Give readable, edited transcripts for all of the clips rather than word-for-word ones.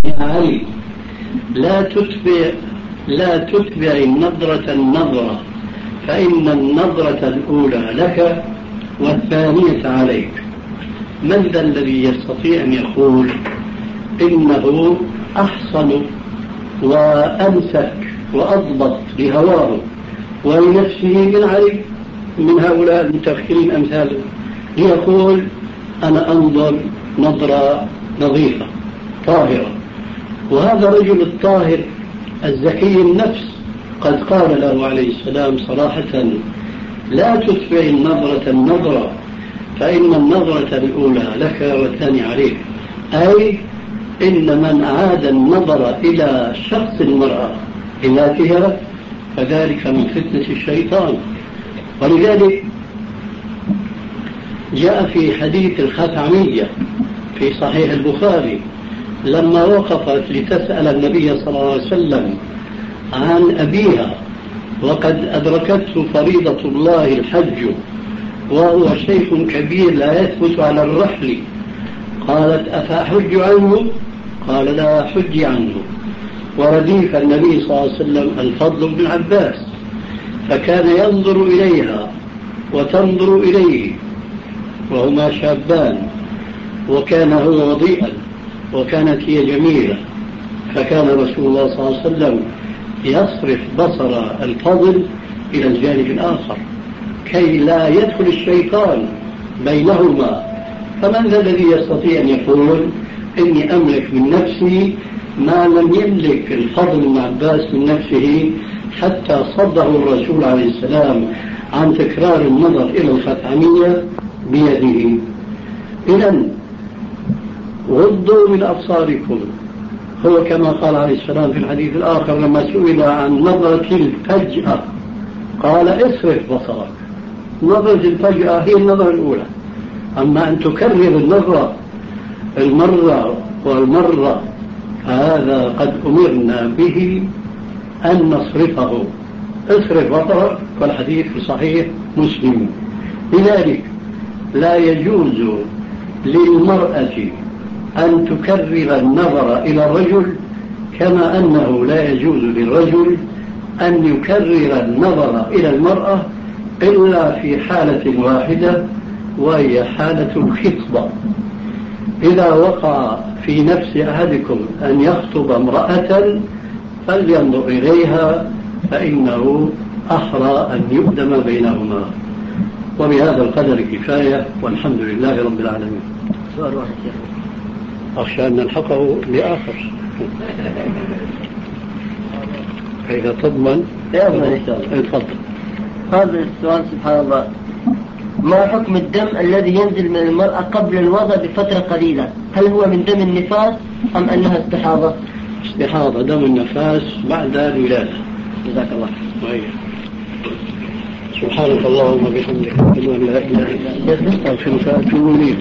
يا علي لا تتبع النظرة فإن النظرة الأولى لك والثانية عليك. من ذا الذي يستطيع أن يقول إنه أحصن وأمسك وأضبط لهواه ولنفسه من علي من هؤلاء المتأخرين أمثاله ليقول أنا أنظر نظرة نظيفة طاهرة؟ وهذا الرجل الطاهر الزكي النفس قد قال له عليه السلام صراحة لا تتبع النظرة فإن النظرة الأولى لك والثانية عليك، أي إن من أعاد النظر إلى شخص المرأة بذاتها فذلك من فتنة الشيطان. ولذلك جاء في حديث الخثعمية في صحيح البخاري لما وقفت لتسأل النبي صلى الله عليه وسلم عن أبيها وقد أدركته فريضة الله الحج وهو شيخ كبير لا يثبت على الرحل، قالت أفأحج عنه؟ قال لا حج عنه. ورديف النبي صلى الله عليه وسلم الفضل بن عباس فكان ينظر إليها وتنظر إليه وهما شابان، وكان هو وضيئا وكانت هي جميلة، فكان رسول الله صلى الله عليه وسلم يصرف بصر الفضل إلى الجانب الآخر كي لا يدخل الشيطان بينهما. فمن ذا الذي يستطيع أن يقول إني أملك من نفسي ما لم يملك الفضل بن عباس من نفسه حتى صده الرسول عليه السلام عن تكرار النظر إلى الخثعمية بيده؟ إذن غضوا من أبصاركم، هو كما قال عليه السلام في الحديث الآخر لما سئل عن نظرة الفجأة قال اصرف بصرك. نظرة الفجأة هي النظرة الأولى، أما أن تكرر النظرة المرة والمرة هذا قد أمرنا به أن نصرفه. اصرف بصرك والحديث في صحيح مسلم. لذلك لا يجوز للمرأة أن تكرر النظر إلى الرجل كما أنه لا يجوز للرجل أن يكرر النظر إلى المرأة إلا في حالة واحدة وهي حالة الخطبة. إذا وقع في نفس أحدكم أن يخطب امرأة فلينظر إليها فإنه أحرى أن يقدم بينهما. وبهذا القدر كفاية والحمد لله رب العالمين. سؤال واحد شيخ أخشى أن نلحقه لآخر. إذا تضمن إن شاء الله. تفضل. هذا السؤال سبحان الله، ما حكم الدم الذي ينزل من المرأة قبل الوضع بفترة قليلة؟ هل هو من دم النفاس أم أنها استحاضة؟ استحاضة دم النفاس بعد الولادة. جزاك الله. سبحانك اللهم وبحمدك أشهد أن لا إله إلا أنت أستغفرك وأتوب إليك.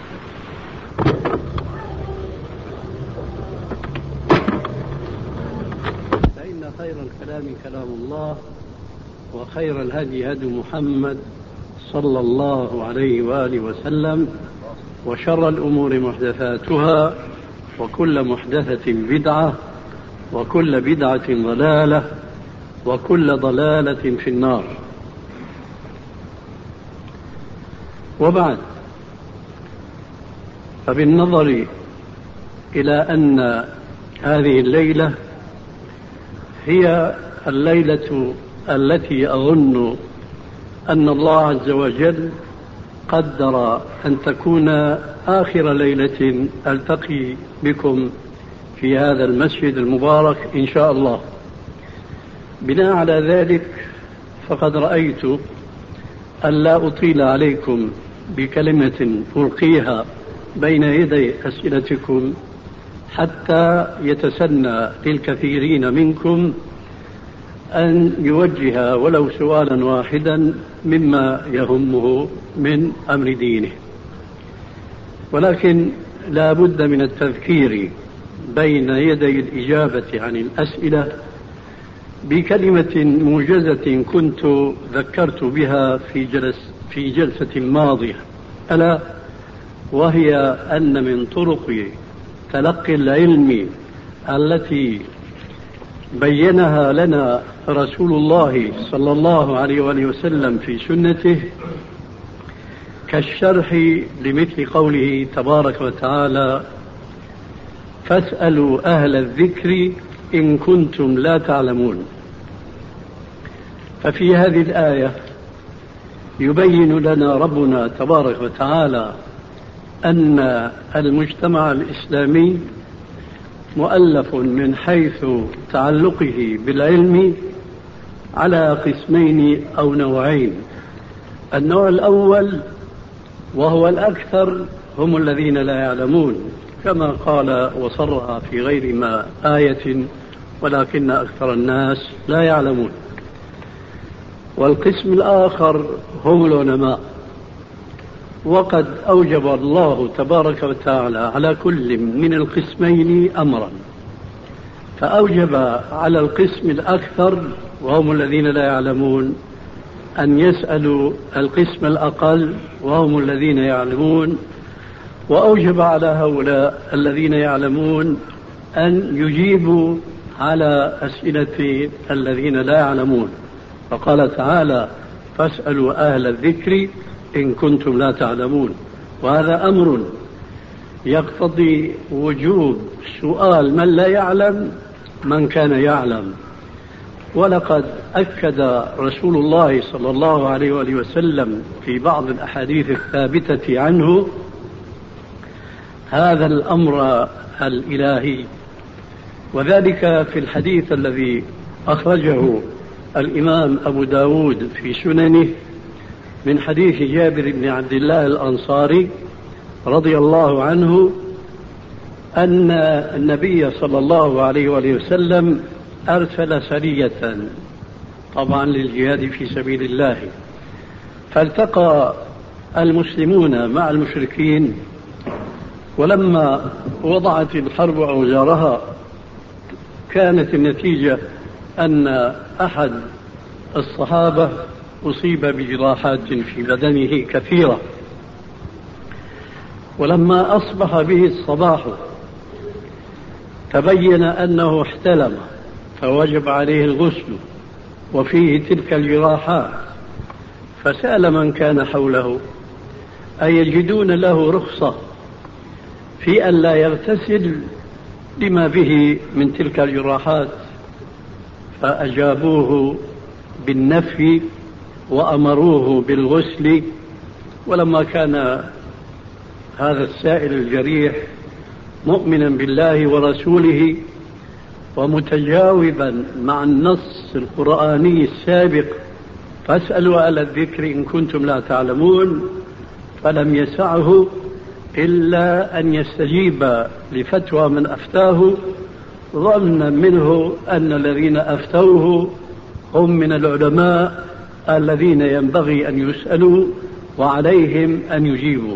فإن خير الكلام كلام الله وخير الهدي هدي محمد صلى الله عليه وآله وسلم وشر الأمور محدثاتها وكل محدثة بدعة وكل بدعة ضلالة وكل ضلالة في النار. وبعد، فبالنظر إلى أن هذه الليلة هي الليلة التي أظن أن الله عز وجل قدر أن تكون آخر ليلة ألتقي بكم في هذا المسجد المبارك إن شاء الله، بناء على ذلك فقد رأيت أن لا أطيل عليكم بكلمة ألقيها بين يدي أسئلتكم حتى يتسنى للكثيرين منكم أن يوجه ولو سؤالا واحدا مما يهمه من أمر دينه. ولكن لا بد من التذكير بين يدي الإجابة عن الأسئلة بكلمة موجزة كنت ذكرت بها في جلسة ماضية، ألا وهي أن من طرق تلقي العلم التي بينها لنا رسول الله صلى الله عليه وآله وسلم في سنته كالشرح لمثل قوله تبارك وتعالى: فاسألوا أهل الذكر إن كنتم لا تعلمون. ففي هذه الآية يبين لنا ربنا تبارك وتعالى أن المجتمع الإسلامي مؤلف من حيث تعلقه بالعلم على قسمين أو نوعين. النوع الأول وهو الأكثر هم الذين لا يعلمون، كما قال وصرها في غير ما آية: ولكن أكثر الناس لا يعلمون. والقسم الآخر هم العلماء، وقد أوجب الله تبارك وتعالى على كل من القسمين أمرا، فأوجب على القسم الأكثر وهم الذين لا يعلمون أن يسألوا القسم الأقل وهم الذين يعلمون، وأوجب على هؤلاء الذين يعلمون أن يجيبوا على أسئلة الذين لا يعلمون. فقال تعالى: فاسألوا أهل الذكر إن كنتم لا تعلمون. وهذا أمر يقتضي وجوب سؤال من لا يعلم من كان يعلم. ولقد أكد رسول الله صلى الله عليه وآله وسلم في بعض الأحاديث الثابتة عنه هذا الأمر الإلهي، وذلك في الحديث الذي أخرجه الإمام أبو داود في سننه من حديث جابر بن عبد الله الأنصاري رضي الله عنه أن النبي صلى الله عليه وآله وسلم أرسل سرية طبعا للجهاد في سبيل الله، فالتقى المسلمون مع المشركين، ولما وضعت الحرب أوزارها كانت النتيجة أن أحد الصحابة أصيب بجراحات في بدنه كثيرة، ولما أصبح به الصباح تبين أنه احتلم فوجب عليه الغسل وفيه تلك الجراحات، فسأل من كان حوله أيجدون له رخصة في أن لا يغتسل لما به من تلك الجراحات؟ فأجابوه بالنفي وأمروه بالغسل. ولما كان هذا السائل الجريح مؤمنا بالله ورسوله ومتجاوبا مع النص القرآني السابق: فاسألوا أهل الذكر إن كنتم لا تعلمون، فلم يسعه إلا أن يستجيب لفتوى من أفتاه، ظنا منه أن الذين أفتوه هم من العلماء الذين ينبغي أن يسألوا وعليهم أن يجيبوا.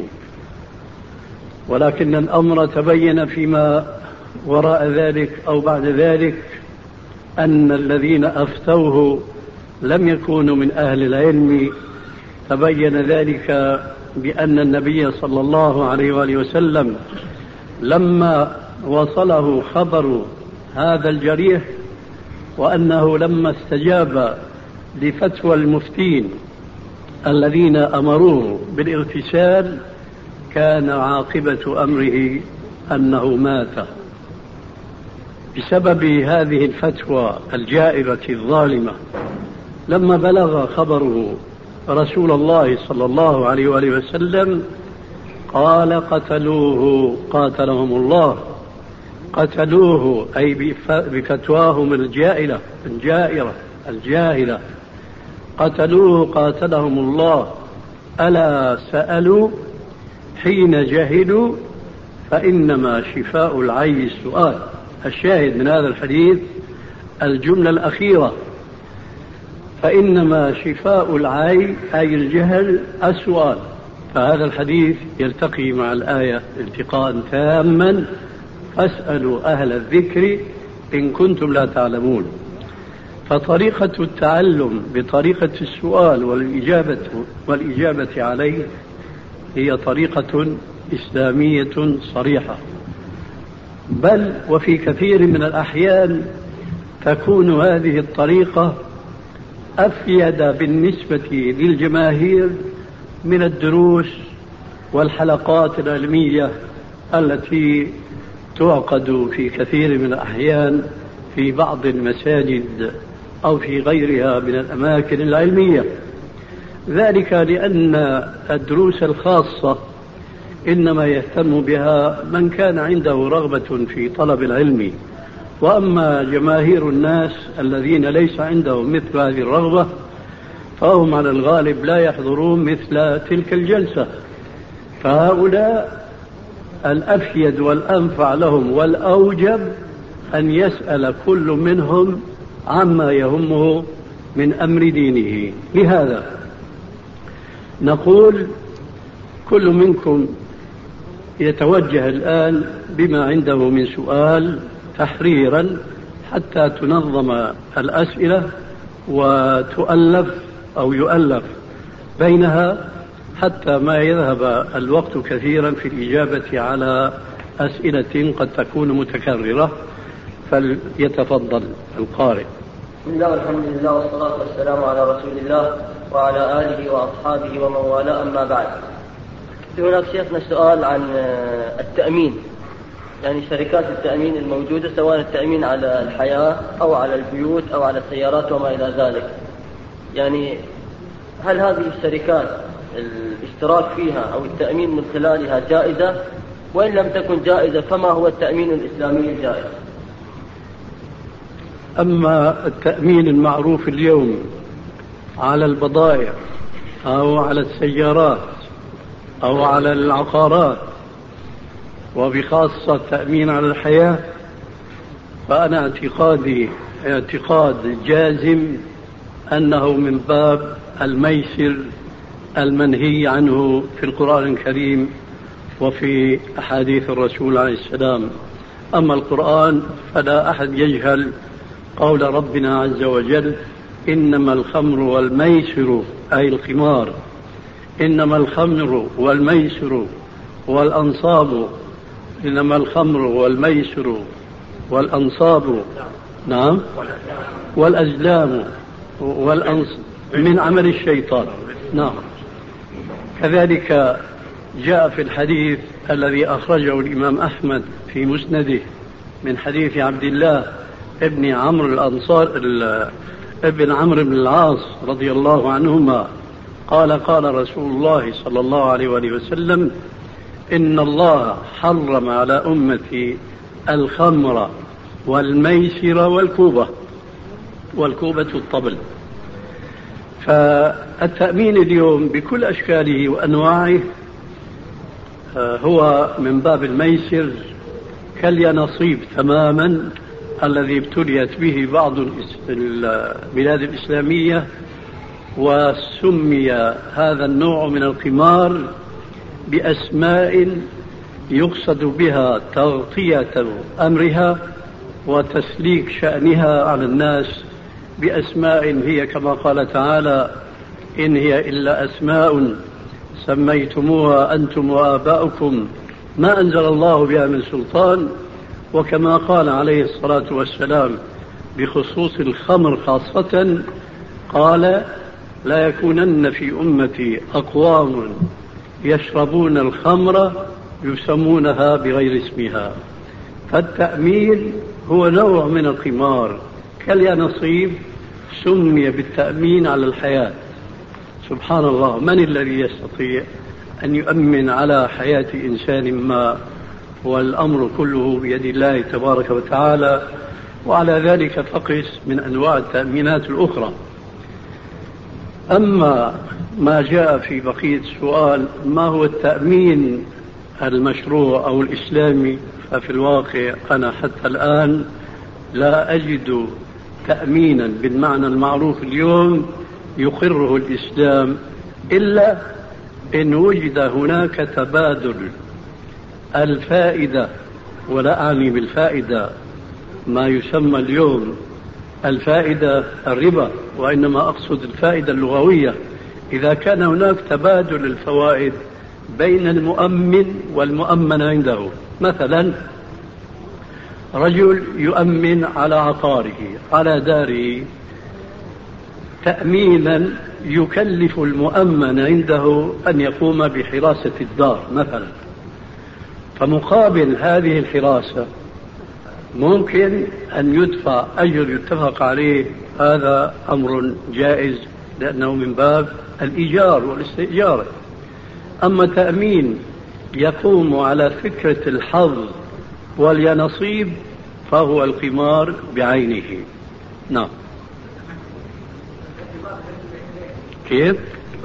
ولكن الأمر تبين فيما وراء ذلك أو بعد ذلك أن الذين أفتوه لم يكونوا من أهل العلم. تبين ذلك بأن النبي صلى الله عليه وآله وسلم لما وصله خبر هذا الجريح وأنه لما استجاب لفتوى المفتين الذين أمروه بالاغتسال كان عاقبة أمره أنه مات بسبب هذه الفتوى الجائرة الظالمة. لما بلغ خبره رسول الله صلى الله عليه وآله وسلم قال: قتلوه قاتلهم الله. قتلوه أي بفتواهم الجائرة قتلوه قاتلهم الله. ألا سألوا حين جهلوا فإنما شفاء العي السؤال. الشاهد من هذا الحديث الجملة الأخيرة: فإنما شفاء العي أي الجهل السؤال. فهذا الحديث يلتقي مع الآية التقاء تاما: فاسألوا أهل الذكر إن كنتم لا تعلمون. فطريقة التعلم بطريقة السؤال والإجابة عليه هي طريقة إسلامية صريحة. بل وفي كثير من الأحيان تكون هذه الطريقة أفيد بالنسبة للجماهير من الدروس والحلقات العلمية التي تعقد في كثير من الأحيان في بعض المساجد أو في غيرها من الأماكن العلمية. ذلك لأن الدروس الخاصة إنما يهتم بها من كان عنده رغبة في طلب العلم، وأما جماهير الناس الذين ليس عندهم مثل هذه الرغبة فهم على الغالب لا يحضرون مثل تلك الجلسة، فهؤلاء الأفيد والأنفع لهم والأوجب أن يسأل كل منهم عما يهمه من أمر دينه. لهذا نقول كل منكم يتوجه الآن بما عنده من سؤال تحريرا حتى تنظم الأسئلة وتؤلف أو يؤلف بينها حتى ما يذهب الوقت كثيرا في الإجابة على أسئلة قد تكون متكررة. فليتفضل القارئ. بسم الله والحمد لله والصلاة والسلام على رسول الله وعلى آله وأصحابه ومن والاه، أما بعد. هناك شيخنا سؤال عن التأمين، يعني شركات التأمين الموجودة، سواء التأمين على الحياة أو على البيوت أو على السيارات وما إلى ذلك. يعني هل هذه الشركات الاشتراك فيها أو التأمين من خلالها جائزة؟ وإن لم تكن جائزة فما هو التأمين الإسلامي الجائز؟ أما التأمين المعروف اليوم على البضائع أو على السيارات أو على العقارات، وبخاصة التأمين على الحياة، فأنا اعتقادي اعتقاد جازم أنه من باب الميسر المنهي عنه في القرآن الكريم وفي أحاديث الرسول عليه السلام. أما القرآن فلا أحد يجهل قول ربنا عز وجل: إنما الخمر والميسر، أي القمار، إنما الخمر والميسر والأنصاب، إنما الخمر والميسر والأنصاب، نعم، والأزلام من عمل الشيطان. نعم. كذلك جاء في الحديث الذي أخرجه الإمام أحمد في مسنده من حديث عبد الله ابن عمرو بن العاص رضي الله عنهما قال: قال رسول الله صلى الله عليه وسلم: إن الله حرم على أمتي الخمر والميسر والكوبة الطبل. فالتأمين اليوم بكل أشكاله وأنواعه هو من باب الميسر كاليانصيب تماما الذي ابتليت به بعض البلاد الإسلامية، وسمي هذا النوع من القمار بأسماء يقصد بها تغطية أمرها وتسليك شأنها على الناس بأسماء هي كما قال تعالى: إن هي إلا أسماء سميتموها أنتم وآباؤكم ما أنزل الله بها من سلطان. وكما قال عليه الصلاة والسلام بخصوص الخمر خاصة قال: لا يكونن في أمتي أقوام يشربون الخمر يسمونها بغير اسمها. فالتأمين هو نوع من القمار كاليانصيب، سمي بالتأمين على الحياة. سبحان الله، من الذي يستطيع أن يؤمن على حياة إنسان ما؟ والأمر كله بيد الله تبارك وتعالى. وعلى ذلك فقس من أنواع التأمينات الأخرى. أما ما جاء في بقية السؤال: ما هو التأمين المشروع أو الإسلامي؟ ففي الواقع أنا حتى الآن لا أجد تأمينا بالمعنى المعروف اليوم يقره الإسلام، إلا إن وجد هناك تبادل الفائدة، ولا أعني بالفائدة ما يسمى اليوم الفائدة الربا، وإنما أقصد الفائدة اللغوية. إذا كان هناك تبادل الفوائد بين المؤمن والمؤمن عنده، مثلا رجل يؤمن على عقاره على داره تأمينا يكلف المؤمن عنده أن يقوم بحراسة الدار مثلا، فمقابل هذه الحراسة ممكن أن يدفع أجر يتفق عليه، هذا أمر جائز لأنه من باب الإيجار والاستئجار. أما تأمين يقوم على فكرة الحظ واليانصيب فهو القمار بعينه. نعم. كيف؟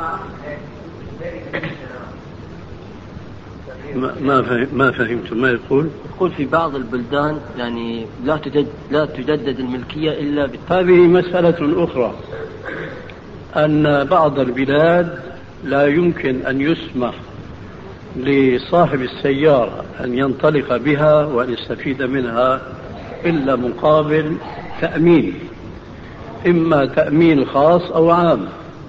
ما فهمت ما يقول. يقول في بعض البلدان يعني لا تجدد الملكية إلا هذه مسألة أخرى، أن بعض البلاد لا يمكن أن يسمح لصاحب السيارة أن ينطلق بها وأن يستفيد منها إلا مقابل تأمين، إما تأمين خاص أو عام.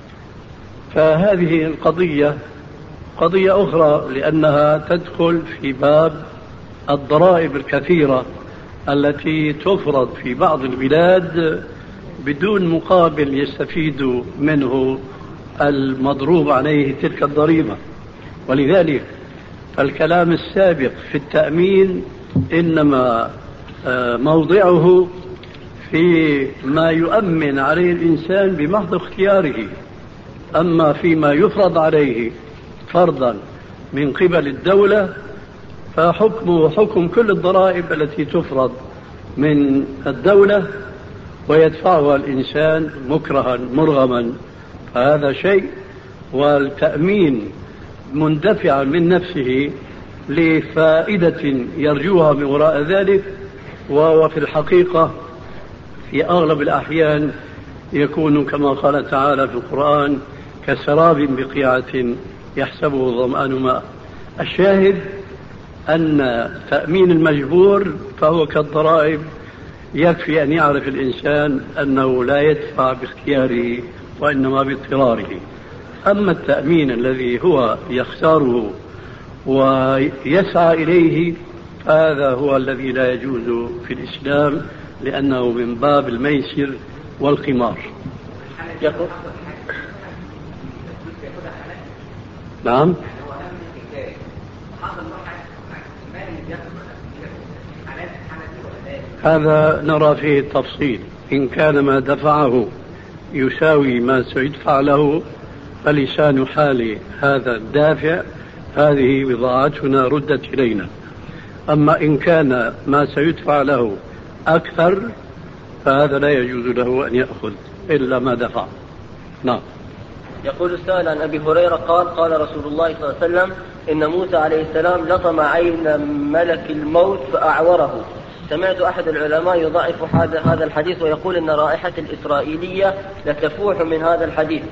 فهذه القضية قضية أخرى، لأنها تدخل في باب الضرائب الكثيرة التي تفرض في بعض البلاد بدون مقابل يستفيد منه المضروب عليه تلك الضريبة. ولذلك الكلام السابق في التأمين إنما موضعه في ما يؤمن عليه الإنسان بمحض اختياره، أما فيما يفرض عليه فرضا من قبل الدولة فحكمه حكم كل الضرائب التي تفرض من الدولة ويدفعها الإنسان مكرها مرغما، فهذا شيء. والتأمين مندفعا من نفسه لفائدة يرجوها من وراء ذلك، وهو في الحقيقة في أغلب الأحيان يكون كما قال تعالى في القرآن كسراب بقيعة يحسبه الظمآن ماء. الشاهد أن تأمين المجبور فهو كالضرائب، يكفي أن يعرف الإنسان أنه لا يدفع باختياره وإنما باضطراره. أما التأمين الذي هو يختاره ويسعى إليه هذا هو الذي لا يجوز في الإسلام، لأنه من باب الميسر والقمار. نعم. هذا نرى فيه التفصيل، إن كان ما دفعه يساوي ما سيدفع له فلسان حال هذا الدافع هذه بضاعتنا ردت إلينا. أما إن كان ما سيدفع له أكثر فهذا لا يجوز له أن يأخذ إلا ما دفع. نعم. يقول السائل عن أبي هريرة قال قال رسول الله صلى الله عليه وسلم إن موسى عليه السلام لطم عين ملك الموت فأعوره. سمعت أحد العلماء يضعف هذا الحديث ويقول إن رائحة الإسرائيلية لتفوح من هذا الحديث،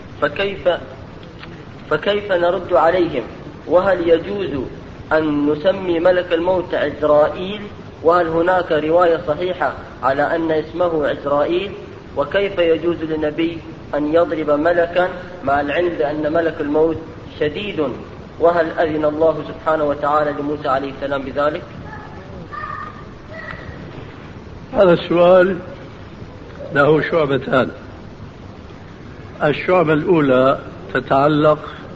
فكيف نرد عليهم؟ وهل يجوز أن نسمي ملك الموت عزرائيل؟ وهل هناك رواية صحيحة على أن اسمه عزرائيل؟ وكيف يجوز للنبي أن يضرب ملكا مع العلم بأن ملك الموت شديد؟ وهل أذن الله سبحانه وتعالى لموسى عليه السلام بذلك؟ هذا السؤال له شعبتان. الشعبة الأولى تتعلق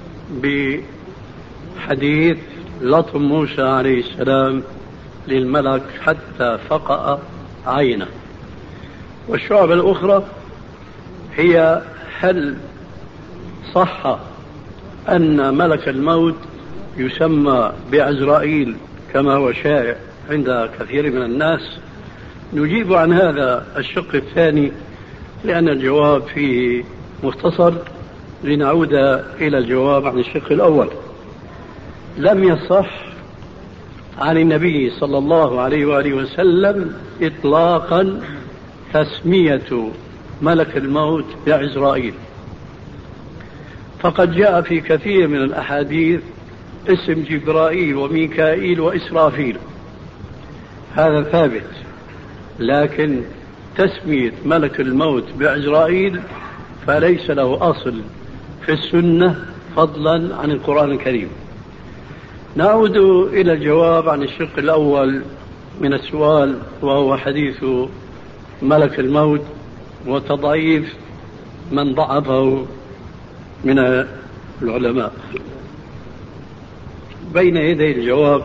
بحديث لطم موسى عليه السلام للملك حتى فقأ عينه، والشعبة الأخرى هي هل صح أن ملك الموت يسمى بعزرائيل كما هو شائع عند كثير من الناس؟ نجيب عن هذا الشق الثاني لأن الجواب فيه مختصر، لنعود إلى الجواب عن الشق الأول. لم يصح عن النبي صلى الله عليه وآله وسلم إطلاقا تسمية ملك الموت بعزرائيل، فقد جاء في كثير من الأحاديث اسم جبرائيل وميكائيل وإسرافيل، هذا ثابت. لكن تسمية ملك الموت بعزرائيل فليس له أصل في السنة فضلا عن القرآن الكريم. نعود إلى الجواب عن الشق الأول من السؤال، وهو حديث ملك الموت وتضعيف من ضعفه من العلماء. بين يدي الجواب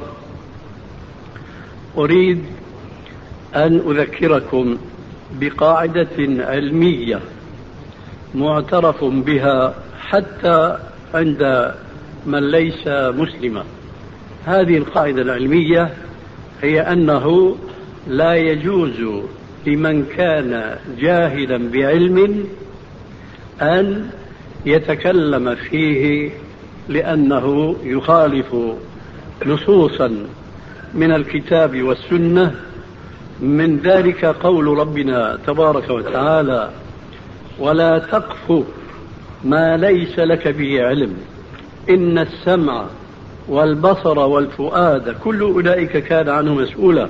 أريد أن أذكركم بقاعدة علمية معترف بها حتى عند من ليس مسلما. هذه القاعدة العلمية هي أنه لا يجوز لمن كان جاهلا بعلم أن يتكلم فيه، لأنه يخالف نصوصا من الكتاب والسنة، من ذلك قول ربنا تبارك وتعالى: ولا تقف ما ليس لك به علم إن السمع والبصر والفؤاد كل أولئك كان عنه مسؤولا.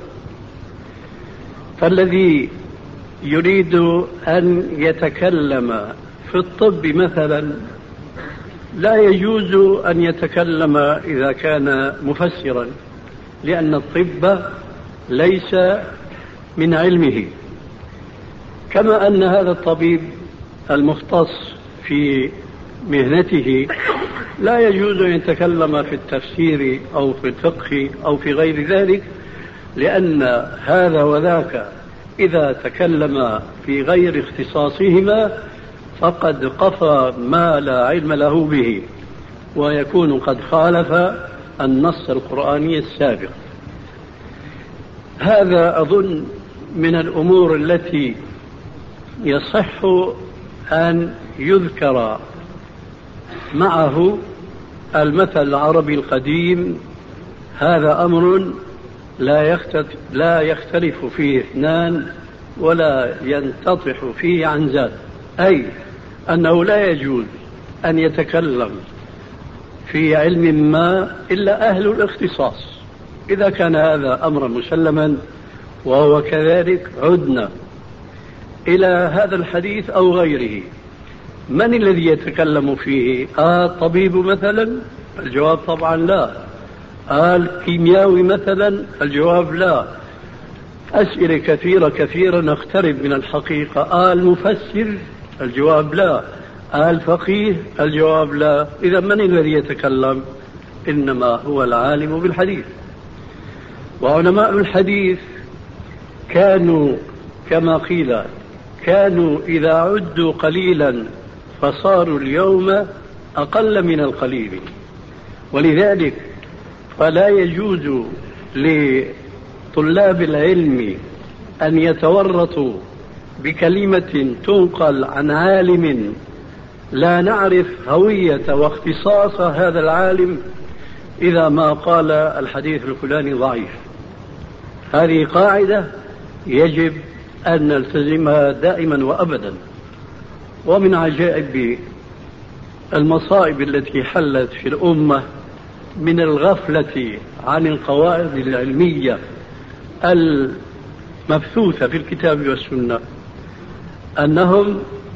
فالذي يريد أن يتكلم في الطب مثلا لا يجوز أن يتكلم إذا كان مفسرا، لأن الطب ليس من علمه. كما أن هذا الطبيب المختص في مهنته لا يجوز أن يتكلم في التفسير أو في الفقه أو في غير ذلك، لأن هذا وذاك إذا تكلم في غير اختصاصهما فقد قفى ما لا علم له به، ويكون قد خالف النص القرآني السابق. هذا أظن من الأمور التي يصح أن يذكر معه المثل العربي القديم: هذا أمر لا يختلف فيه اثنان ولا ينتطح فيه عن ذات، أي أنه لا يجوز أن يتكلم في علم ما إلا أهل الاختصاص. إذا كان هذا أمرا مسلما وهو كذلك، عدنا إلى هذا الحديث أو غيره. من الذي يتكلم فيه؟ الطبيب مثلا؟ الجواب طبعا لا. الكيمياوي مثلا؟ الجواب لا. أسئلة كثيرة نقترب من الحقيقة. المفسر؟ الجواب لا. الفقيه؟ الجواب لا. إذا من الذي يتكلم؟ إنما هو العالم بالحديث. وعلماء الحديث كانوا كما قيل كانوا إذا عدوا قليلا فصاروا اليوم أقل من القليل. ولذلك فلا يجوز لطلاب العلم أن يتورطوا بكلمة تنقل عن عالم لا نعرف هوية واختصاص هذا العالم إذا ما قال الحديث الفلاني ضعيف. هذه قاعدة يجب أن نلتزمها دائما وأبدا. ومن عجائب المصائب التي حلت في الأمة من الغفلة عن القواعد العلمية المبثوثة في الكتاب والسنة أنهم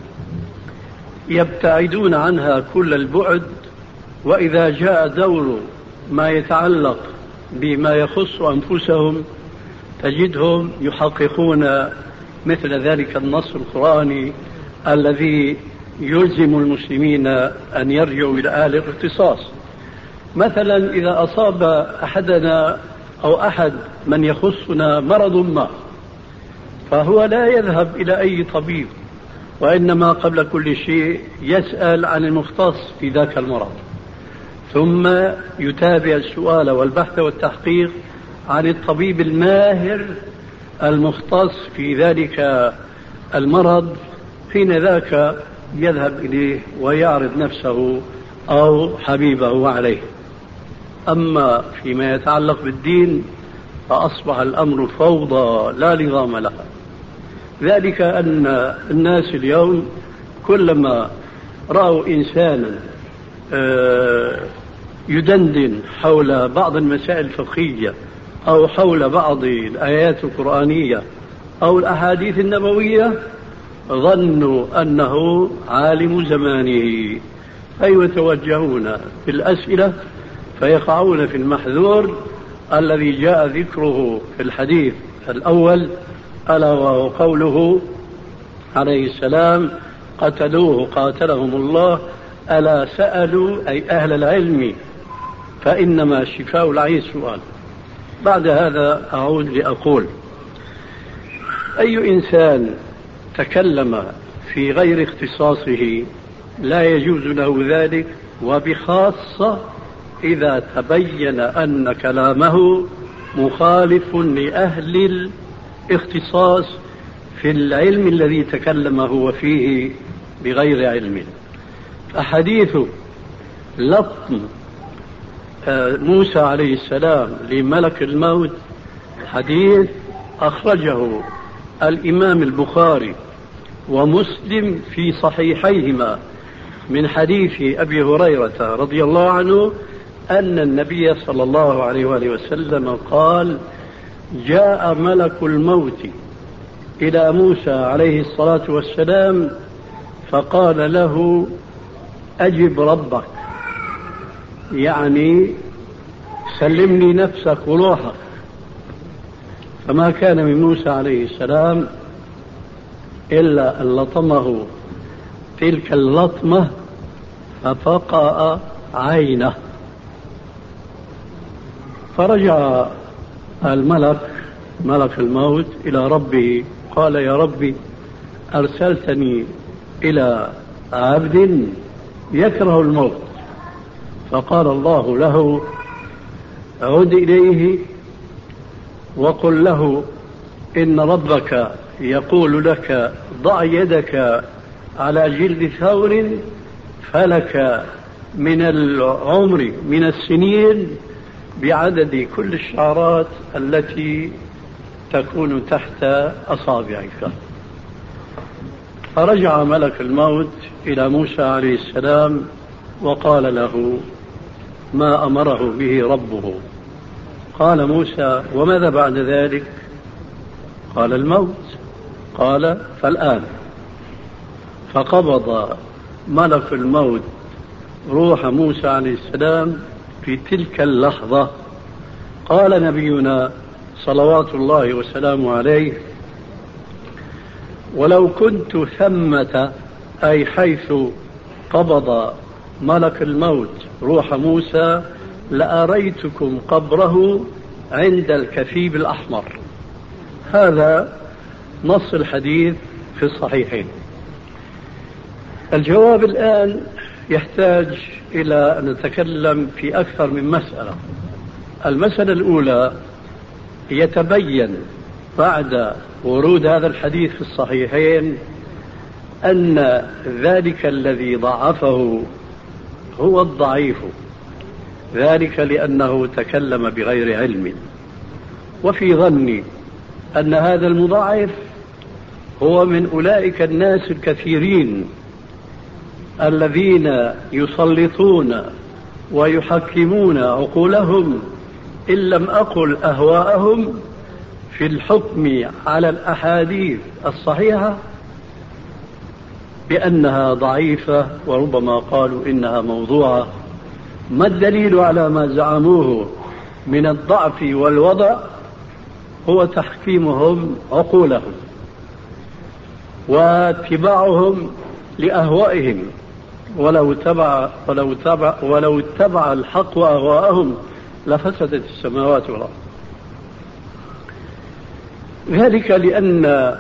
يبتعدون عنها كل البعد، وإذا جاء دور ما يتعلق بما يخص أنفسهم تجدهم يحققون مثل ذلك النص القرآني الذي يلزم المسلمين أن يرجعوا إلى أهل الاختصاص. مثلا إذا أصاب أحدنا أو أحد من يخصنا مرض ما، فهو لا يذهب إلى أي طبيب، وإنما قبل كل شيء يسأل عن المختص في ذاك المرض، ثم يتابع السؤال والبحث والتحقيق عن الطبيب الماهر المختص في ذلك المرض، حين ذاك يذهب إليه ويعرض نفسه أو حبيبه عليه. أما فيما يتعلق بالدين فأصبح الأمر فوضى لا نظام لها. ذلك أن الناس اليوم كلما رأوا إنسانا يدندن حول بعض المسائل الفقهية أو حول بعض الآيات القرآنية أو الأحاديث النبوية ظنوا أنه عالم زمانه، فيتوجهون في الأسئلة فيقعون في المحذور الذي جاء ذكره في الحديث الأول، ألا وهو قوله عليه السلام: قتلوه قاتلهم الله، ألا سألوا أي أهل العلم فإنما شفاء العي السؤال. بعد هذا أعود لأقول: أي إنسان تكلم في غير اختصاصه لا يجوز له ذلك، وبخاصة إذا تبين أن كلامه مخالف لأهل الاختصاص في العلم الذي تكلم هو فيه بغير علم. فحديث لطم موسى عليه السلام لملك الموت حديث أخرجه الإمام البخاري ومسلم في صحيحيهما من حديث أبي هريرة رضي الله عنه أن النبي صلى الله عليه وآله وسلم قال: جاء ملك الموت إلى موسى عليه الصلاة والسلام فقال له: أجب ربك، يعني سلمني نفسك وروحك. فما كان من موسى عليه السلام إلا أن لطمه تلك اللطمة ففقأ عينه. فرجع الملك ملك الموت إلى ربه قال: يا ربي، أرسلتني إلى عبد يكره الموت. فقال الله له: عد إليه وقل له إن ربك يقول لك: ضع يدك على جلد ثور فلك من العمر من السنين بعدد كل الشعرات التي تكون تحت أصابعك. فرجع ملك الموت إلى موسى عليه السلام وقال له ما أمره به ربه. قال موسى: وماذا بعد ذلك؟ قال: الموت. قال: فالآن. فقبض ملك الموت روح موسى عليه السلام في تلك اللحظة. قال نبينا صلوات الله وسلامه عليه: ولو كنت ثمة، أي حيث قبض ملك الموت روح موسى، لأريتكم قبره عند الكثيب الأحمر. هذا نص الحديث في الصحيحين. الجواب الآن يحتاج إلى أن نتكلم في أكثر من مسألة. المسألة الأولى: يتبين بعد ورود هذا الحديث في الصحيحين أن ذلك الذي ضعفه هو الضعيف، ذلك لأنه تكلم بغير علم. وفي ظني أن هذا المضاعف هو من أولئك الناس الكثيرين الذين يسلطون ويحكمون عقولهم، إن لم أقل أهواءهم، في الحكم على الأحاديث الصحيحة بأنها ضعيفة، وربما قالوا إنها موضوعة. ما الدليل على ما زعموه من الضعف والوضع؟ هو تحكيمهم عقولهم واتباعهم لأهوائهم. ولو اتبع الحق أهواءهم لفسدت السماوات والأرض. ذلك لأن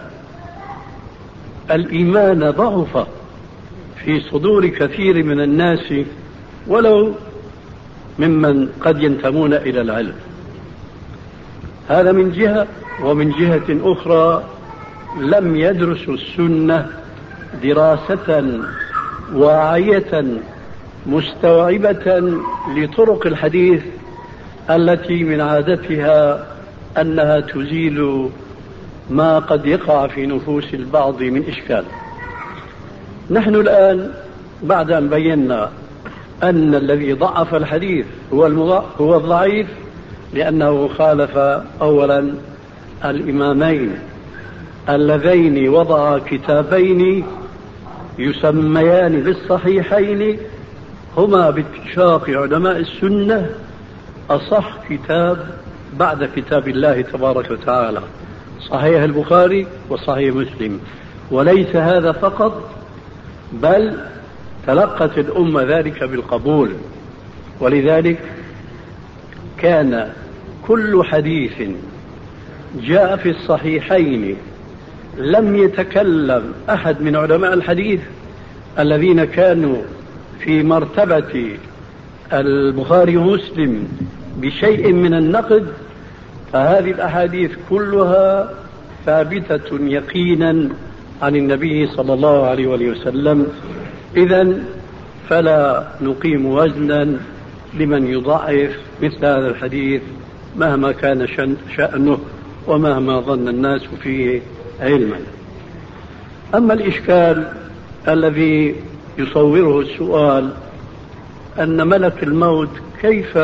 الإيمان ضعف في صدور كثير من الناس، ولو ممن قد ينتمون إلى العلم. هذا من جهة. ومن جهة أخرى لم يدرسوا السنة دراسة واعية مستوعبة لطرق الحديث التي من عادتها أنها تزيل ما قد يقع في نفوس البعض من إشكال. نحن الآن بعد أن بينا أن الذي ضعف الحديث هو الضعيف، لأنه خالف أولا الإمامين اللذين وضعا كتابين يسميان بالصحيحين، هما باتفاق علماء السنة أصح كتاب بعد كتاب الله تبارك وتعالى صحيح البخاري وصحيح مسلم. وليس هذا فقط، بل تلقت الأمة ذلك بالقبول. ولذلك كان كل حديث جاء في الصحيحين لم يتكلم أحد من علماء الحديث الذين كانوا في مرتبة البخاري ومسلم بشيء من النقد، فهذه الأحاديث كلها ثابتة يقينا عن النبي صلى الله عليه وسلم. إذن فلا نقيم وزنا لمن يضعف مثل هذا الحديث مهما كان شأنه ومهما ظن الناس فيه علما. أما الإشكال الذي يصوره السؤال أن ملك الموت كيف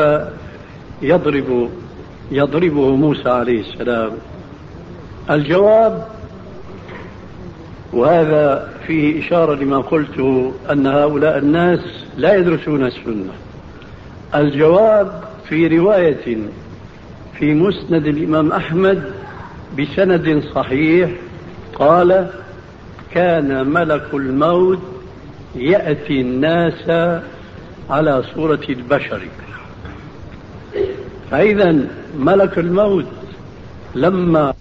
يضربه موسى عليه السلام، الجواب، وهذا فيه إشارة لما قلته أن هؤلاء الناس لا يدرسون السنة. الجواب في رواية في مسند الإمام أحمد بسند صحيح قال: كان ملك الموت يأتي الناس على صورة البشر. فإذا ملك الموت لما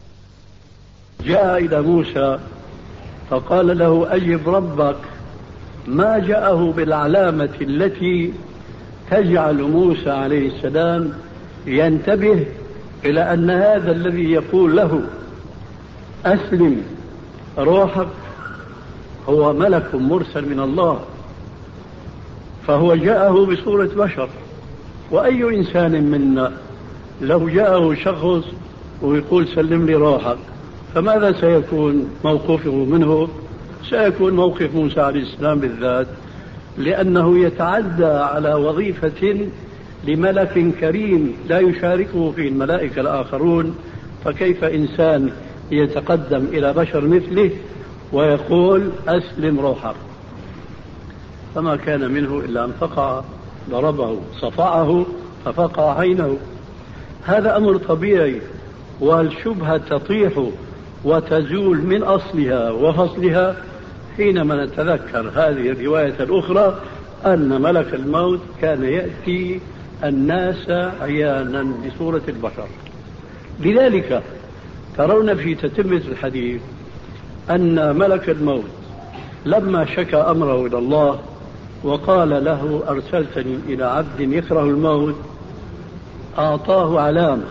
جاء إلى موسى فقال له: أجب ربك، ما جاءه بالعلامة التي تجعل موسى عليه السلام ينتبه إلى أن هذا الذي يقول له أسلم روحك هو ملك مرسل من الله، فهو جاءه بصورة بشر. وأي إنسان منا لو جاءه شخص ويقول سلم لي روحك، فماذا سيكون موقفه منه؟ سيكون موقف موسى عليه السلام بالذات، لأنه يتعدى على وظيفة لملك كريم لا يشاركه فيه الملائكة الآخرون، فكيف إنسان يتقدم إلى بشر مثله ويقول أسلم روحك؟ فما كان منه إلا أن فقع، ضربه، صفعه ففقع عينه. هذا أمر طبيعي، والشبهة تطيح وتزول من أصلها وفصلها حينما نتذكر هذه الرواية الأخرى أن ملك الموت كان يأتي الناس عيانا بصورة البشر. لذلك ترون في تتمة الحديث أن ملك الموت لما شكى أمره إلى الله وقال له: أرسلتني إلى عبد يكره الموت، أعطاه علامة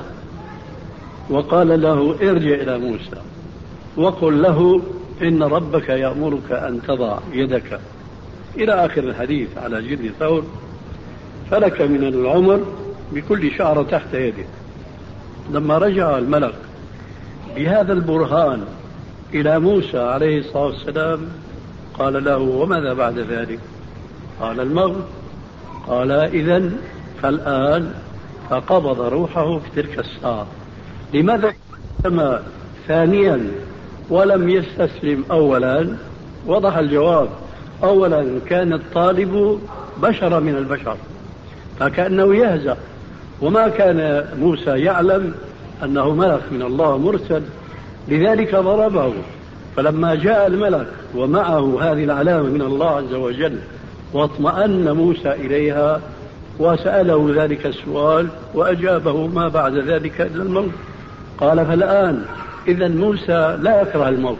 وقال له: ارجع إلى موسى وقل له إن ربك يأمرك أن تضع يدك، إلى آخر الحديث على جلد ثور، فلك من العمر بكل شعرة تحت يده. لما رجع الملك بهذا البرهان إلى موسى عليه الصلاة والسلام قال له: وماذا بعد ذلك؟ قال: الموت. قال: إذن فالآن، فقبض روحه في تلك الساعة. لماذا استسلم ثانيا ولم يستسلم أولا؟ وضح الجواب: أولا كان الطالب بشرا من البشر فكأنه يهزأ، وما كان موسى يعلم أنه ملك من الله مرسل، لذلك ضربه. فلما جاء الملك ومعه هذه العلامة من الله عز وجل واطمأن موسى إليها وسأله ذلك السؤال وأجابه ما بعد ذلك إلا الموت. قال: فالآن إذن موسى لا يكره الموت،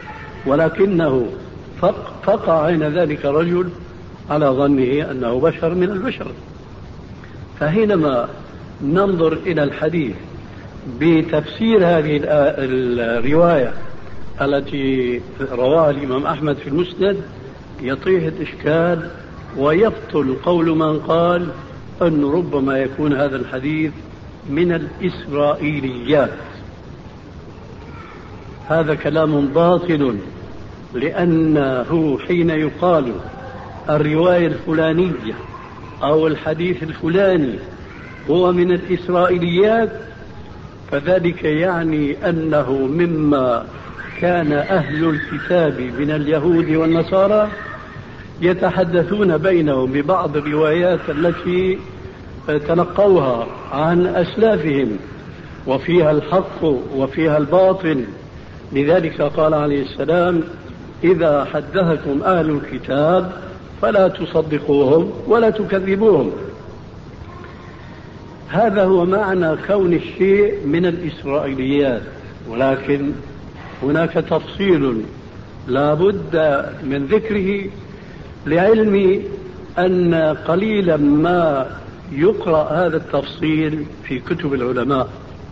ولكنه فقع عين ذلك الرجل على ظنه أنه بشر من البشر. فحينما ننظر إلى الحديث بتفسير هذه الرواية التي رواها الإمام أحمد في المسند يطيح الإشكال ويبطل قول من قال أن ربما يكون هذا الحديث من الإسرائيليات. هذا كلام باطل، لأنه حين يقال الرواية الفلانية أو الحديث الفلاني هو من الإسرائيليات فذلك يعني أنه مما كان أهل الكتاب من اليهود والنصارى يتحدثون بينهم ببعض الروايات التي تلقوها عن أسلافهم وفيها الحق وفيها الباطل. لذلك قال عليه السلام: إذا حدثكم أهل الكتاب فلا تصدقوهم ولا تكذبوهم. هذا هو معنى كون الشيء من الإسرائيليات، ولكن هناك تفصيل لا بد من ذكره، لعلمي أن قليلا ما يقرأ هذا التفصيل في كتب العلماء.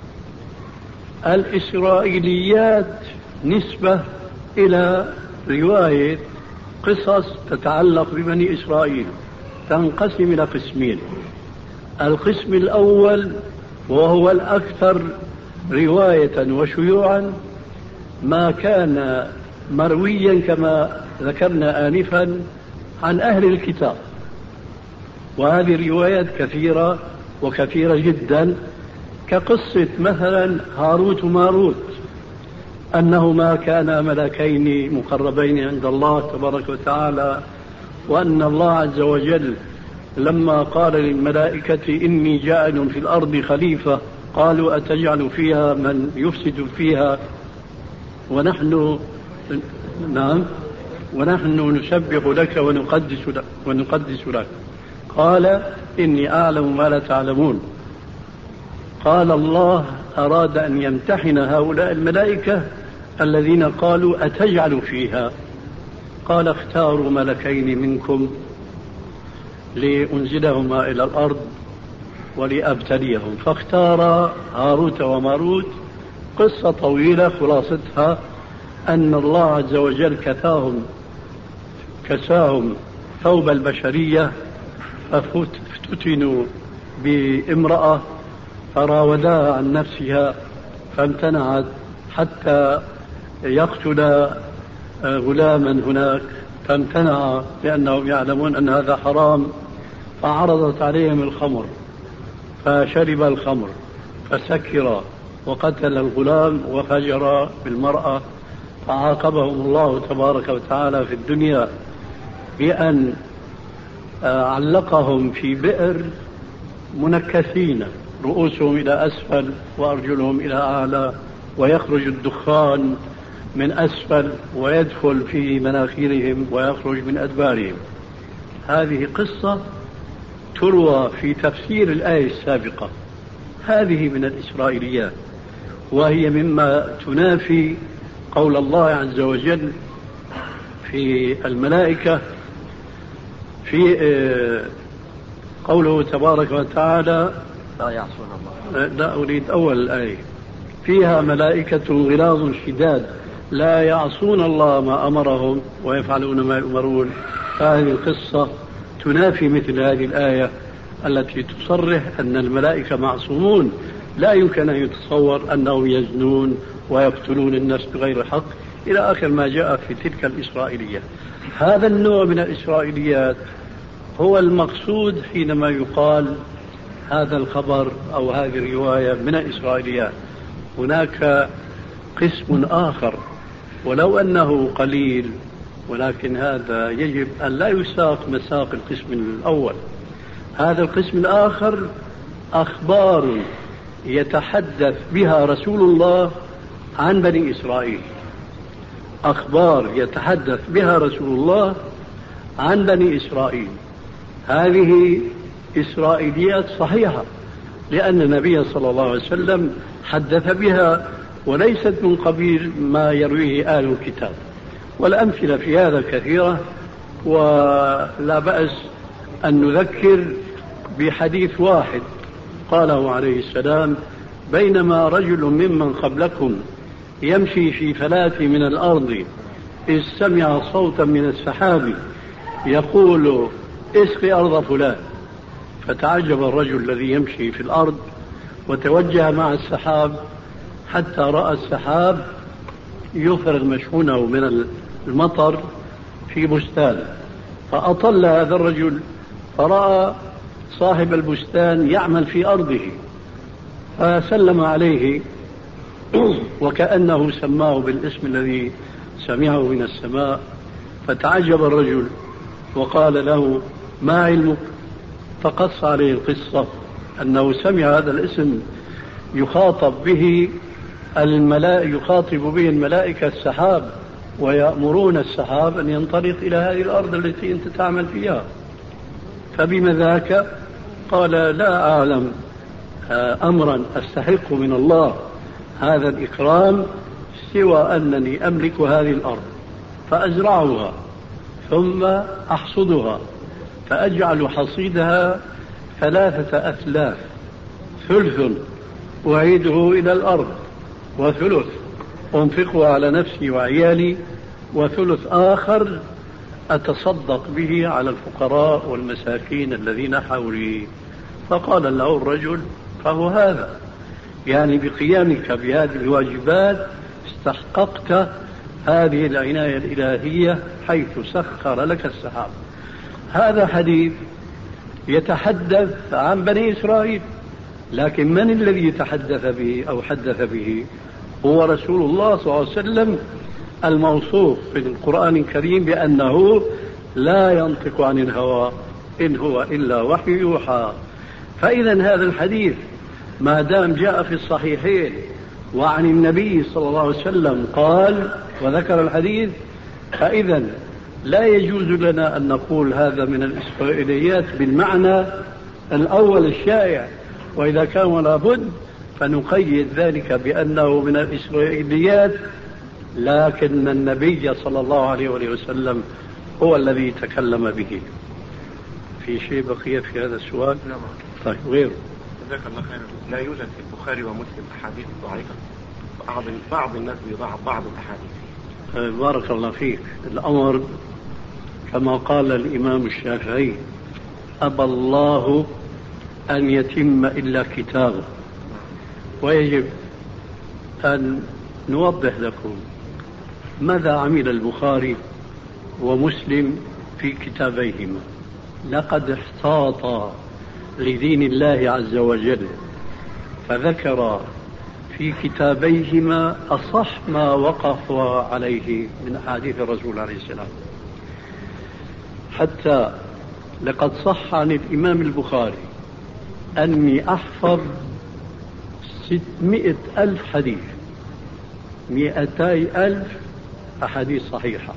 الإسرائيليات نسبة إلى رواية قصص تتعلق ببني إسرائيل، تنقسم إلى قسمين. القسم الأول وهو الأكثر رواية وشيوعا ما كان مرويا كما ذكرنا آنفا عن أهل الكتاب، وهذه روايات كثيرة وكثيرة جدا، كقصة مثلا هاروت وماروت، أنهما كانا ملكين مقربين عند الله تبارك وتعالى، وأن الله عز وجل لما قال للملائكة إني جاعل في الأرض خليفة قالوا أتجعل فيها من يفسد فيها ونحن نسبح لك ونقدس لك قال إني أعلم ما لا تعلمون. قال الله أراد أن يمتحن هؤلاء الملائكة الذين قالوا أتجعل فيها، قال اختاروا ملكين منكم لأنزلهما إلى الأرض ولأبتليهم، فاختار هاروت وماروت. قصة طويلة خلاصتها أن الله عز وجل كساهم ثوب البشرية، فافتتنوا بامرأة فراوداها عن نفسها فامتنعت حتى يقتل غلاما هناك، فامتنع لأنهم يعلمون أن هذا حرام، فعرضت عليهم الخمر فشرب الخمر فسكر وقتل الغلام وفجر بالمرأة، فعاقبهم الله تبارك وتعالى في الدنيا بأن علقهم في بئر منكسين رؤوسهم إلى أسفل وأرجلهم إلى أعلى، ويخرج الدخان من أسفل ويدخل في مناخيرهم ويخرج من أدبارهم. هذه قصة تروى في تفسير الآية السابقة، هذه من الإسرائيليات، وهي مما تنافي قول الله عز وجل في الملائكة في قوله تبارك وتعالى لا يعصون الله. لا أريد أول الآية: فيها ملائكة غلاظ شداد لا يعصون الله ما أمرهم ويفعلون ما يؤمرون. هذه القصة تنافي مثل هذه الآية التي تصرح أن الملائكة معصومون، لا يمكن أن يتصور أنهم يزنون ويقتلون الناس بغير حق إلى آخر ما جاء في تلك الإسرائيليات. هذا النوع من الإسرائيليات هو المقصود حينما يقال هذا الخبر أو هذه الرواية من الإسرائيليات. هناك قسم آخر ولو أنه قليل، ولكن هذا يجب أن لا يساق مساق القسم الأول. هذا القسم الآخر أخبار يتحدث بها رسول الله عن بني إسرائيل، أخبار يتحدث بها رسول الله عن بني إسرائيل. هذه إسرائيليات صحيحة، لأن النبي صلى الله عليه وسلم حدث بها وليست من قبيل ما يرويه أهل الكتاب. والأمثلة في هذا كثيرة، ولا بأس أن نذكر بحديث واحد قاله عليه السلام: بينما رجل ممن قبلكم يمشي في فلاة من الأرض إذ سمع صوتا من السحاب يقول اسقي أرض فلان، فتعجب الرجل الذي يمشي في الأرض وتوجه مع السحاب حتى رأى السحاب يفرغ مشحونه من المطر في بستان، فأطل هذا الرجل فرأى صاحب البستان يعمل في أرضه فسلم عليه وكأنه سماه بالاسم الذي سمعه من السماء، فتعجب الرجل وقال له: ما علمك؟ فقص عليه القصة أنه سمع هذا الاسم يخاطب به الملائكة السحاب، ويأمرون السحاب أن ينطلق إلى هذه الأرض التي أنت تعمل فيها. فبما ذاك؟ قال لا أعلم أمرا أستحق من الله هذا الإكرام سوى أنني أملك هذه الأرض فأزرعها ثم أحصدها، فأجعل حصيدها 3 أثلاث، ثلث أعيده إلى الأرض، وثلث أنفقه على نفسي وعيالي، وثلث آخر أتصدق به على الفقراء والمساكين الذين حولي. فقال له الرجل فهو هذا، يعني بقيامك بهذه الواجبات استحققت هذه العناية الإلهية حيث سخر لك السحاب. هذا حديث يتحدث عن بني إسرائيل، لكن من الذي يتحدث به أو حدث به؟ هو رسول الله صلى الله عليه وسلم، الموصوف في القرآن الكريم بأنه لا ينطق عن الهوى إن هو إلا وحي يوحى. فإذا هذا الحديث ما دام جاء في الصحيحين وعن النبي صلى الله عليه وسلم قال وذكر الحديث، فإذا لا يجوز لنا أن نقول هذا من الإسرائيليات بالمعنى الأول الشائع، وإذا كان لابد فنقيد ذلك بأنه من الإسرائيليات، لكن النبي صلى الله عليه وسلم هو الذي تكلم به. في شيء بقي في هذا السؤال؟ نعم. طيب غيره. جزاك الله خير. لا يوجد في البخاري ومسلم أحاديث ضعيفة، بعض الناس يضعف بعض الأحاديث. بارك الله فيك. الأمر كما قال الإمام الشافعي: أبى الله أن يتم إلا كتابه. ويجب أن نوضح لكم ماذا عمل البخاري ومسلم في كتابيهما. لقد احتاط لدين الله عز وجل، فذكر في كتابيهما أصح ما وقف عليه من أحاديث الرسول عليه السلام، حتى لقد صح عن الإمام البخاري أني أحفظ 600,000 حديث، 200,000 أحاديث صحيحة،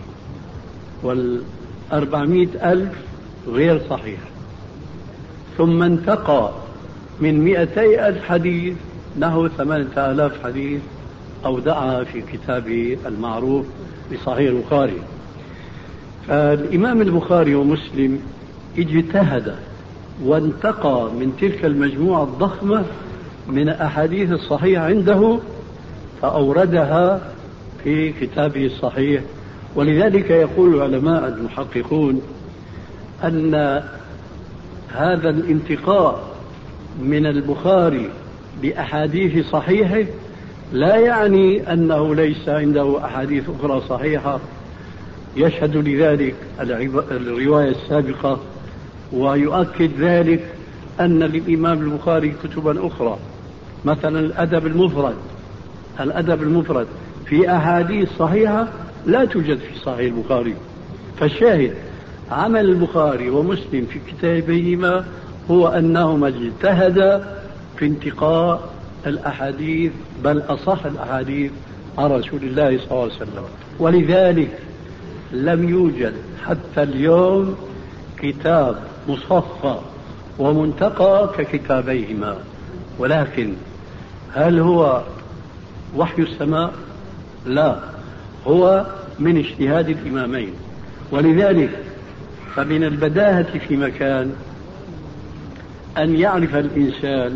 وال400,000 غير صحيحة. ثم انتقى من 200,000 حديث نحو 8,000 حديث أودعها في كتابه المعروف بصحيح البخاري. فالإمام البخاري ومسلم اجتهد وانتقى من تلك المجموعة الضخمة من أحاديث الصحيح عنده فأوردها في كتابه الصحيح. ولذلك يقول العلماء المحققون أن هذا الانتقاء من البخاري بأحاديث صحيحة لا يعني أنه ليس عنده أحاديث أخرى صحيحة. يشهد لذلك الرواية السابقة، ويؤكد ذلك أن للإمام البخاري كتبا أخرى، مثلا الأدب المفرد في أحاديث صحيحة لا توجد في صحيح البخاري. فالشاهد عمل البخاري ومسلم في كتابيهما هو أنهما اجتهدا في انتقاء الأحاديث، بل أصح الأحاديث عن رسول الله صلى الله عليه وسلم. ولذلك لم يوجد حتى اليوم كتاب مصفى ومنتقى ككتابيهما. ولكن هل هو وحي السماء؟ لا، هو من اجتهاد الإمامين. ولذلك فمن البداهة في مكان أن يعرف الإنسان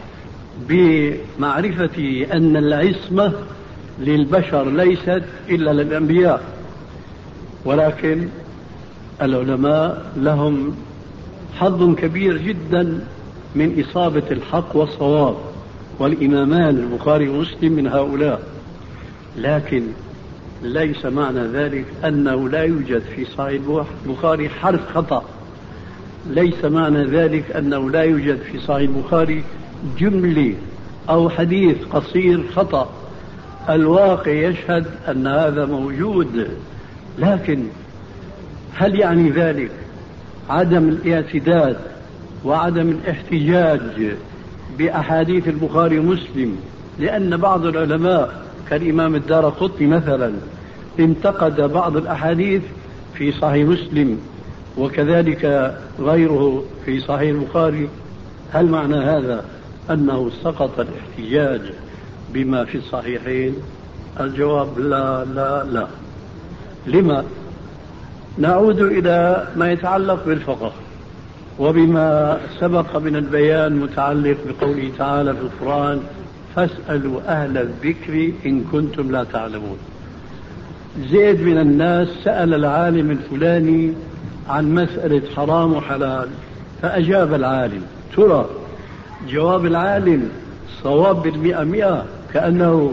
بمعرفة أن العصمة للبشر ليست إلا للأنبياء، ولكن العلماء لهم حظ كبير جدا من إصابة الحق والصواب، والإمامان البخاري ومسلم من هؤلاء. لكن ليس معنى ذلك أنه لا يوجد في صحيح البخاري حرف خطأ، ليس معنى ذلك أنه لا يوجد في صحيح البخاري جملة أو حديث قصير خطأ. الواقع يشهد أن هذا موجود، لكن هل يعني ذلك عدم الاعتداد وعدم الاحتجاج بأحاديث البخاري ومسلم، لأن بعض العلماء كالإمام الدارقطني مثلا انتقد بعض الأحاديث في صحيح مسلم، وكذلك غيره في صحيح البخاري. هل معنى هذا أنه سقط الاحتجاج بما في الصحيحين؟ الجواب لا لا لا. لما؟ نعود إلى ما يتعلق بالفقه وبما سبق من البيان متعلق بقوله تعالى في القرآن: فاسألوا أهل الذكر إن كنتم لا تعلمون. زيد من الناس سأل العالم الفلاني عن مسألة حرام وحلال، فأجاب العالم. ترى جواب العالم صواب 100%، كأنه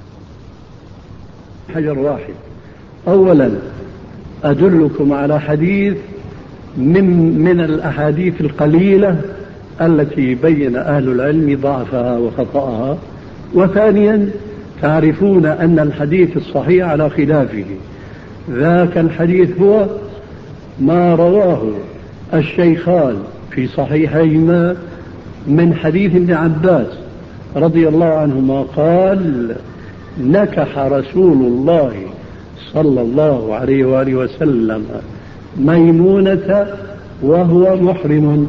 حجر واحد. أولا أدلكم على حديث من الأحاديث القليلة التي بين أهل العلم ضعفها وخطأها. وثانيا تعرفون أن الحديث الصحيح على خلافه. ذاك الحديث هو ما رواه الشيخان في صحيحيهما من حديث ابن عباس رضي الله عنهما قال: نكح رسول الله صلى الله عليه وآله وسلم ميمونة وهو محرم.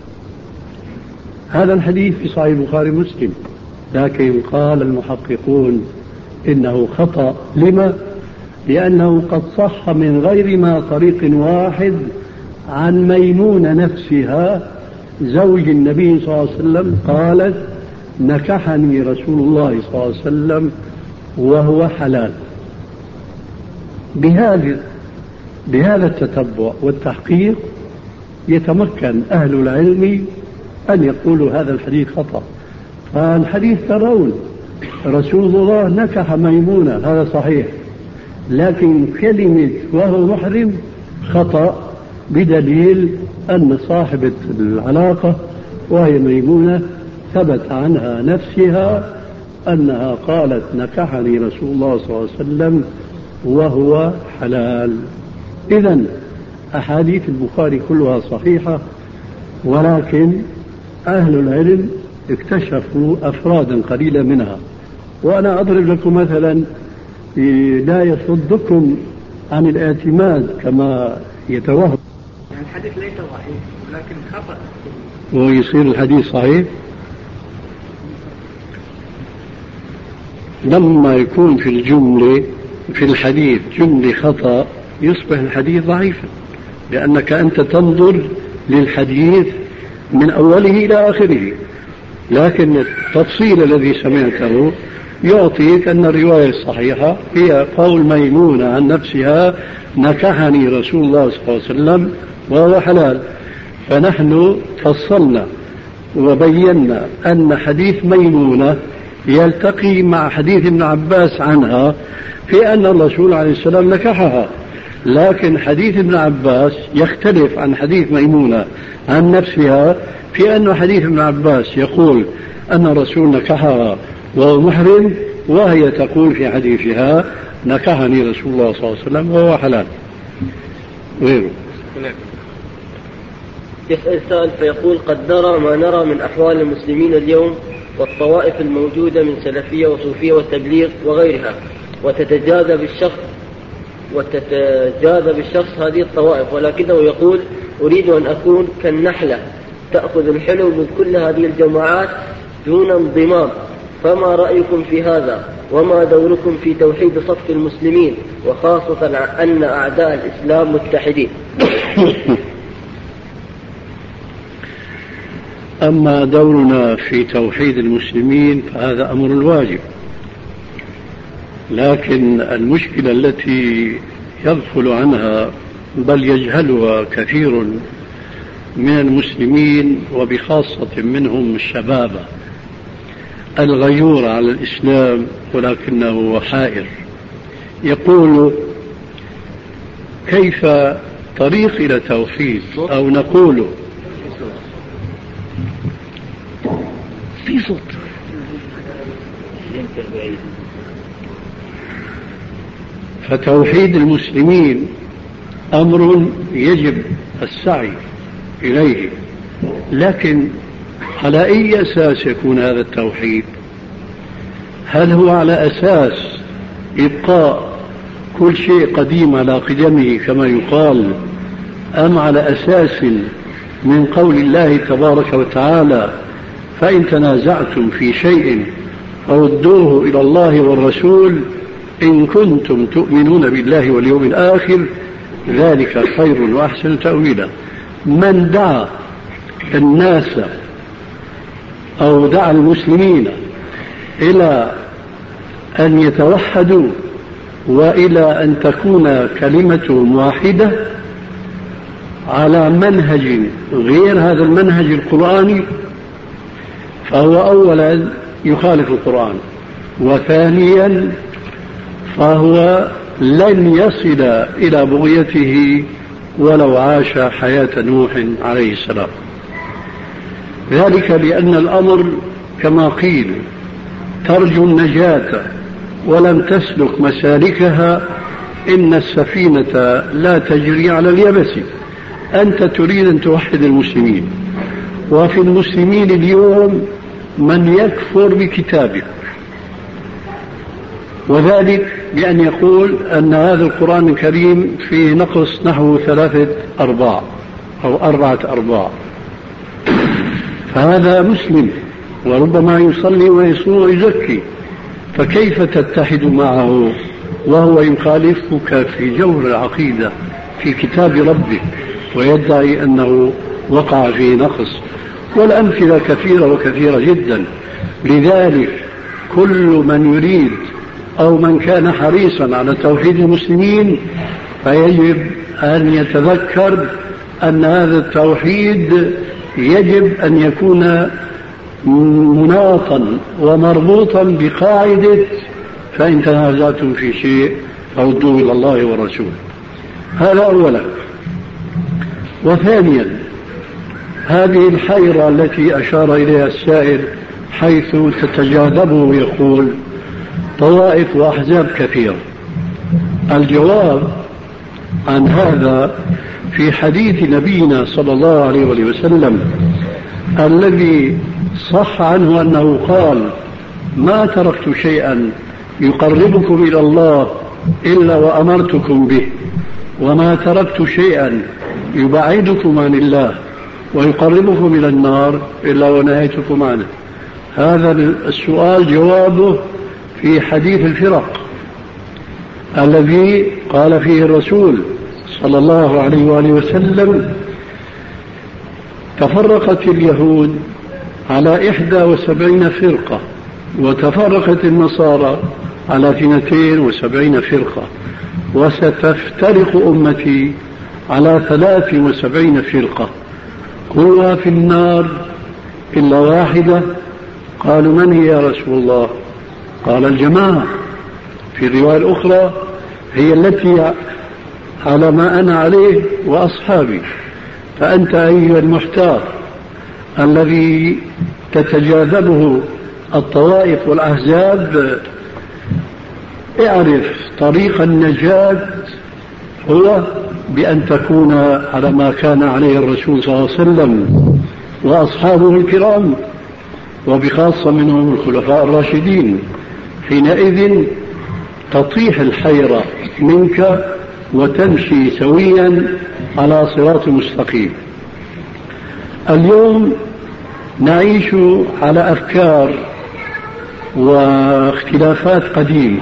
هذا الحديث في صحيح البخاري ومسلم، لكن قال المحققون إنه خطأ. لما؟ لأنه قد صح من غير ما طريق واحد عن ميمونة نفسها زوج النبي صلى الله عليه وسلم قالت: نكحني رسول الله صلى الله عليه وسلم وهو حلال. بهذا التتبع والتحقيق يتمكن أهل العلم أن يقولوا هذا الحديث خطأ. فالحديث ترون رسول الله نكح ميمونة، هذا صحيح، لكن كلمة وهو محرم خطأ، بدليل أن صاحبة العلاقة وهي ميمونة ثبت عنها نفسها أنها قالت: نكحني رسول الله صلى الله عليه وسلم وهو حلال. إذن أحاديث البخاري كلها صحيحة، ولكن أهل العلم اكتشفوا أفرادا قليلة منها. وأنا أضرب لكم مثلا لا يصدكم عن الاعتماد كما يتوهم. الحديث ليس ضعيف ولكن خطأ، ويصير الحديث صحيح لما يكون في الحديث جملة خطأ، يصبح الحديث ضعيفا، لأنك أنت تنظر للحديث من أوله إلى آخره. لكن التفصيل الذي سمعته يعطيك أن الرواية الصحيحة هي قول ميمونة عن نفسها: نكحني رسول الله صلى الله عليه وسلم وهو حلال. فنحن فصلنا وبينا أن حديث ميمونة يلتقي مع حديث ابن عباس عنها في أن الرسول عليه السلام نكحها، لكن حديث ابن عباس يختلف عن حديث ميمونة عن نفسها في أن حديث ابن عباس يقول أن الرسول نكحها وهو محرم، وهي تقول في حديثها: نكحني رسول الله صلى الله عليه وسلم وهو حلال. غيره يسأل سائل فيقول: قد نرى ما نرى من أحوال المسلمين اليوم والطوائف الموجودة من سلفية وصوفية والتبليغ وغيرها، وتتجاذب الشخص هذه الطوائف، ولكنه يقول: أريد أن أكون كالنحلة تأخذ الحلو من كل هذه الجماعات دون انضمام، فما رأيكم في هذا؟ وما دوركم في توحيد صف المسلمين، وخاصة أن أعداء الإسلام متحدين؟ أما دورنا في توحيد المسلمين فهذا أمر واجب، لكن المشكلة التي يغفل عنها بل يجهلها كثير من المسلمين وبخاصة منهم الشباب الغيور على الإسلام ولكنه حائر، يقول: كيف طريق إلى توحيد؟ أو نقول في صوت فتوحيد المسلمين أمر يجب السعي إليه، لكن على أي أساس يكون هذا التوحيد؟ هل هو على أساس إبقاء كل شيء قديم على قدمه كما يقال، أم على أساس من قول الله تبارك وتعالى فإن تنازعتم في شيء فردوه إلى الله والرسول إن كنتم تؤمنون بالله واليوم الآخر ذلك خير وأحسن تأويلا؟ من دعا الناس أو دعا المسلمين إلى أن يتوحدوا وإلى أن تكون كلمتهم واحدة على منهج غير هذا المنهج القرآني فهو أولا يخالف القرآن، وثانيا فهو لن يصل إلى بغيته ولو عاش حياة نوح عليه السلام. ذلك لأن الأمر كما قيل ترجو النجاة ولم تسلك مسالكها إن السفينة لا تجري على اليبس. أنت تريد أن توحد المسلمين، وفي المسلمين اليوم من يكفر بكتابك، وذلك بأن يقول أن هذا القرآن الكريم فيه نقص نحو 3 أرباع أو 4 أرباع، فهذا مسلم وربما يصلي ويصوم ويزكي، فكيف تتحد معه وهو يخالفك في جوهر العقيدة في كتاب ربك ويدعي أنه وقع فيه نقص؟ والأمثلة كثيرة وكثيرة جدا. لذلك كل من يريد أو من كان حريصا على توحيد المسلمين فيجب أن يتذكر أن هذا التوحيد يجب أن يكون مناطا ومربوطا بقاعدة فإن تنازعتم في شيء فردوه إلى الله والرسول. هذا أولا. وثانيا هذه الحيرة التي أشار إليها السائل حيث تتجاذبه يقول طوائف وأحزاب كثيرة. الجواب عن هذا في حديث نبينا صلى الله عليه وسلم الذي صح عنه أنه قال ما تركت شيئا يقربكم إلى الله إلا وأمرتكم به، وما تركت شيئا يبعدكم عن الله ويقربكم إلى النار إلا ونهيتكم عنه. هذا السؤال جوابه في حديث الفرق الذي قال فيه الرسول صلى الله عليه وآله وسلم تفرقت اليهود على 71 فرقة وتفرقت النصارى على 72 فرقة وستفترق أمتي على 73 فرقة كلها في النار إلا واحدة. قالوا من هي يا رسول الله؟ قال الجماعة. في الرواية الأخرى هي التي على ما أنا عليه وأصحابي. فأنت أيها المحتار الذي تتجاذبه الطوائف والأحزاب اعرف طريق النجاة هو بأن تكون على ما كان عليه الرسول صلى الله عليه وسلم وأصحابه الكرام وبخاصة منهم الخلفاء الراشدين. حينئذ تطيح الحيرة منك وتمشي سويا على صراط مستقيم. اليوم نعيش على أفكار واختلافات قديمة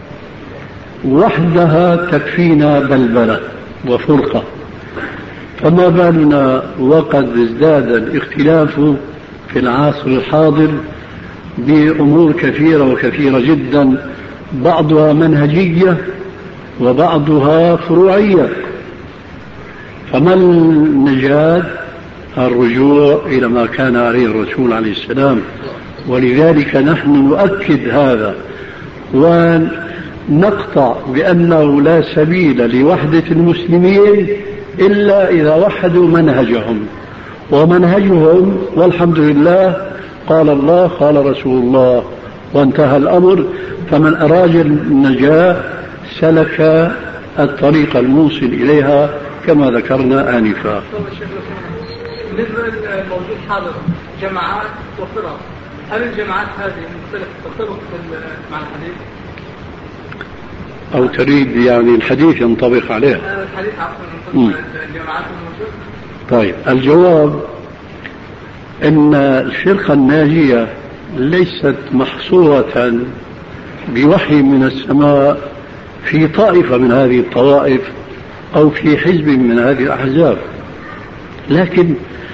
وحدها تكفينا بلبلة وفرقة، فما بالنا وقد ازداد الاختلاف في العصر الحاضر بأمور كثيرة وكثيرة جدا، بعضها منهجية وبعضها فروعية. فما النجاة؟ الرجوع إلى ما كان عليه الرسول عليه السلام. ولذلك نحن نؤكد هذا ونقطع بأنه لا سبيل لوحدة المسلمين إلا إذا وحدوا منهجهم، ومنهجهم والحمد لله قال الله قال رسول الله وانتهى الأمر. فمن أراد النجاة سلك الطريق الموصل إليها كما ذكرنا آنفا. بالنسبة للموجود حاضر جماعات وفرق، هل الجماعات هذه مختلفة تطبق مع الحديث؟ أو تريد يعني الحديث ينطبق عليها؟ الحديث عفوا ينطبق على الجماعات الموجودة. طيب، الجواب إن الفرقة الناجية ليست محصورة بوحي من السماء في طائفة من هذه الطوائف أو في حزب من هذه الأحزاب، لكن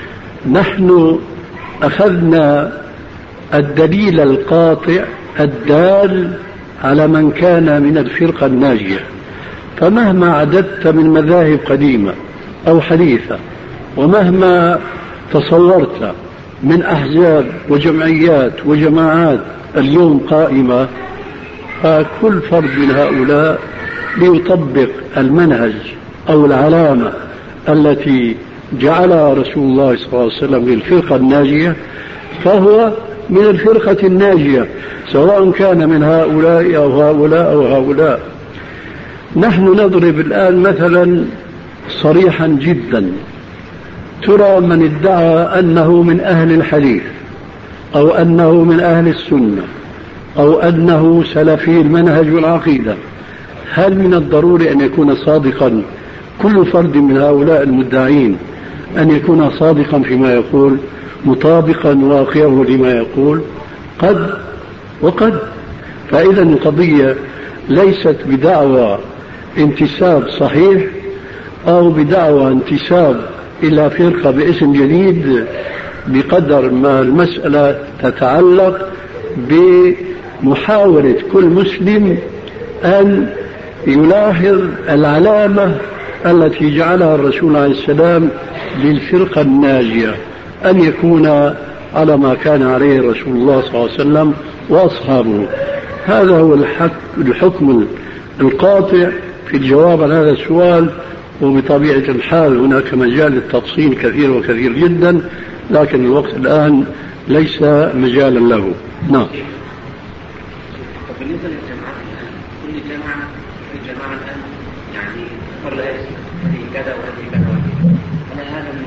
نحن أخذنا الدليل القاطع الدال على من كان من الفرقة الناجية. فمهما عددت من مذاهب قديمة أو حديثة، ومهما تصورت من أحزاب وجمعيات وجماعات اليوم قائمة، فكل فرد من هؤلاء ليطبق المنهج أو العلامة التي جعلها رسول الله صلى الله عليه وسلم للفرقة الناجية، فهو من الفرقة الناجية، سواء كان من هؤلاء أو هؤلاء أو هؤلاء. نحن نضرب الآن مثلا صريحا جدا، ترى من ادعى أنه من أهل الحديث أو أنه من أهل السنة أو أنه سلفي المنهج والعقيدة، هل من الضروري أن يكون صادقا كل فرد من هؤلاء المدعين، أن يكون صادقا فيما يقول، مطابقا واقعه لما يقول؟ قد وقد. فإذا القضية ليست بدعوى انتساب صحيح أو بدعوى انتساب إلى فرقة باسم جديد، بقدر ما المسألة تتعلق بمحاولة كل مسلم أن يلاحظ العلامة التي جعلها الرسول عليه السلام للفرقة الناجية، أن يكون على ما كان عليه رسول الله صلى الله عليه وسلم وأصحابه. هذا هو الحكم القاطع في الجواب على هذا السؤال. وبطبيعة الحال هناك مجال للتفصيل كثير وكثير جدا، لكن الوقت الآن ليس مجالا له. نعم. بالنسبة للجماعات الآن، كل جماعة الآن يعني تقول لا هذه كذا وهذه كذا، أنا هذا من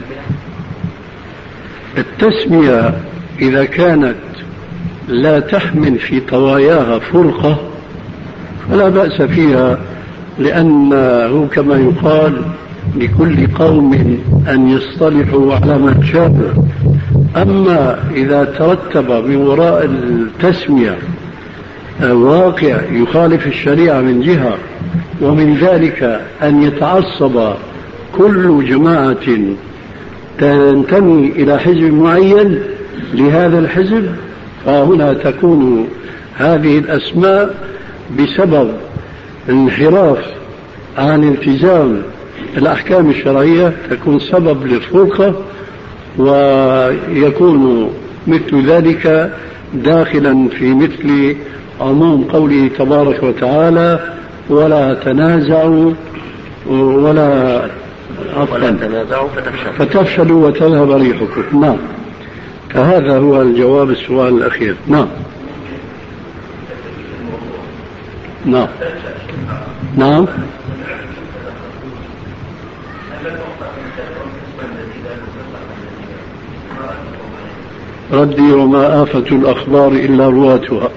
البدع. التسمية إذا كانت لا تحمل في طواياها فرقة فلا بأس فيها، لأنه كما يقال لكل قوم أن يصطلحوا على ما شاءوا. أما إذا ترتب من وراء التسمية واقع يخالف الشريعة من جهة، ومن ذلك أن يتعصب كل جماعة تنتمي إلى حزب معين لهذا الحزب، فهنا تكون هذه الأسماء بسبب الانحراف عن التزام الأحكام الشرعية تكون سبب للفرقة، ويكون مثل ذلك داخلا في مثل عموم قوله تبارك وتعالى: ولا تنازعوا ولا تنازعوا فتفشلوا وتذهب ريحكم. نعم. فهذا هو الجواب السؤال الأخير. نعم. نعم. نعم. ردي: وما آفة الأخبار إلا رواتها.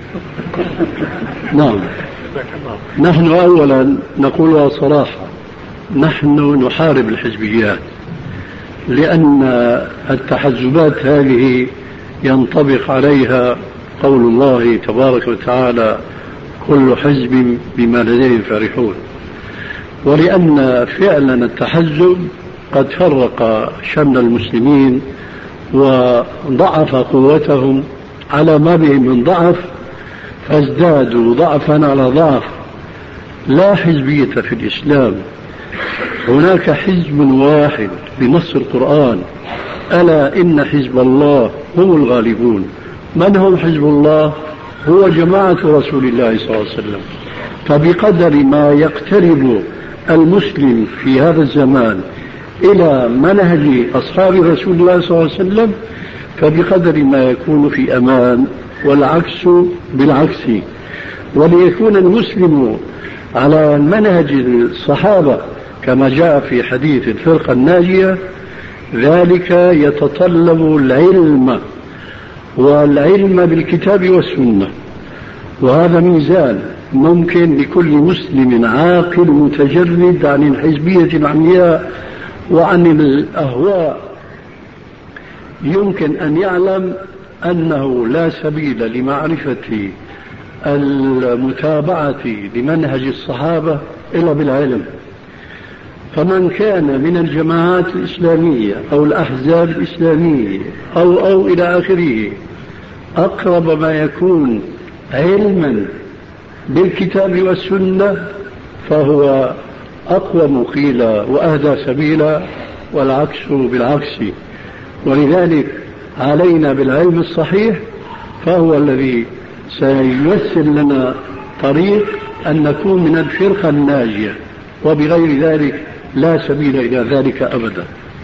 نعم. نحن أولا نقولها صراحة، نحن نحارب الحزبيات، لأن التحزبات هذه ينطبق عليها قول الله تبارك وتعالى: كل حزب بما لديهم فرحون. ولأن فعلا التحزب قد فرق شمل المسلمين وضعف قوتهم على ما بهم من ضعف، فازدادوا ضعفا على ضعف. لا حزبية في الإسلام، هناك حزب واحد بنص القرآن: ألا إن حزب الله هم الغالبون. من هم حزب الله؟ هو جماعة رسول الله صلى الله عليه وسلم. فبقدر ما يقترب المسلم في هذا الزمان إلى منهج أصحاب رسول الله صلى الله عليه وسلم، فبقدر ما يكون في أمان، والعكس بالعكس. وليكون المسلم على منهج الصحابة كما جاء في حديث الفرقة الناجية، ذلك يتطلب العلم، والعلم بالكتاب والسنة، وهذا ميزان ممكن لكل مسلم عاقل متجرد عن الحزبية العمياء وعن الأهواء يمكن أن يعلم أنه لا سبيل لمعرفة المتابعة لمنهج الصحابة إلا بالعلم. فمن كان من الجماعات الإسلامية أو الأحزاب الإسلامية أو إلى آخره أقرب ما يكون علما بالكتاب والسنة فهو أقوم قيلا وأهدى سبيلا، والعكس بالعكس. ولذلك علينا بالعلم الصحيح، فهو الذي سييسر لنا طريق أن نكون من الفرقة الناجية، وبغير ذلك لا سبيل إلى ذلك أبدا.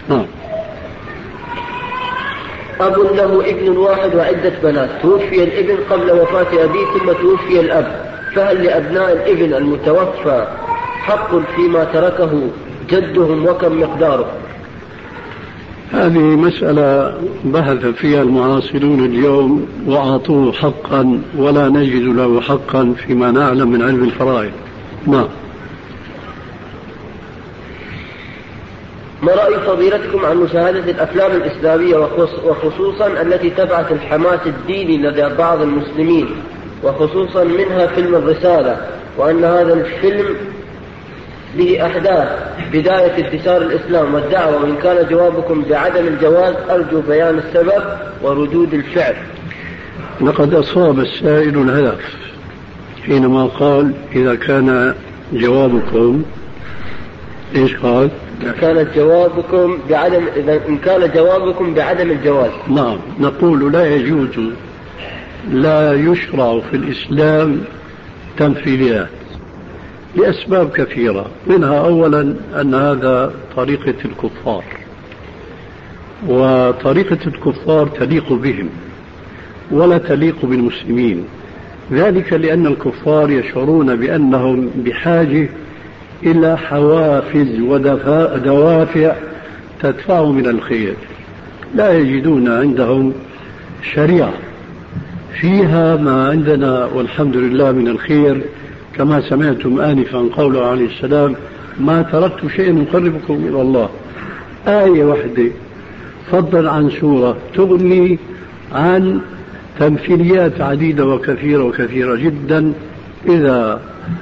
أب له ابن واحد وعدة بنات، توفي الابن قبل وفاة أبيه ثم توفي الأب، فهل لأبناء الابن المتوفى حق فيما تركه جدهم وكم مقداره؟ هذه مسألة بحث فيها المعاصرون اليوم وأعطوه حقا ولا نجد له حقا فيما نعلم من علم الفرائض. ما رأي فضيلتكم عن مشاهدة الأفلام الإسلامية وخصوصا التي تبعث الحماس الديني لدى بعض المسلمين، وخصوصا منها فيلم الرسالة، وأن هذا الفيلم به أحداث بداية انتشار الإسلام والدعوة، وإن كان جوابكم بعدم الجواز أرجو بيان السبب وردود الفعل. لقد أصاب السائل الهدف حينما قال إذا كان جوابكم إيش قال؟ إن كان جوابكم بعدم الجواز. نعم، نقول لا يجوز، لا يشرع في الإسلام تمثيليات لأسباب كثيرة، منها أولا أن هذا طريقة الكفار، وطريقة الكفار تليق بهم ولا تليق بالمسلمين، ذلك لأن الكفار يشعرون بأنهم بحاجة إلى حوافز ودوافع تدفعهم إلى الخير، لا يجدون عندهم شريعة فيها ما عندنا والحمد لله من الخير، كما سمعتم آنفا قوله عليه السلام ما تركت شيئا يقربكم إلى الله. آية واحدة فضلا عن سورة تغني عن تمثيليات عديدة وكثيرة جدا إذا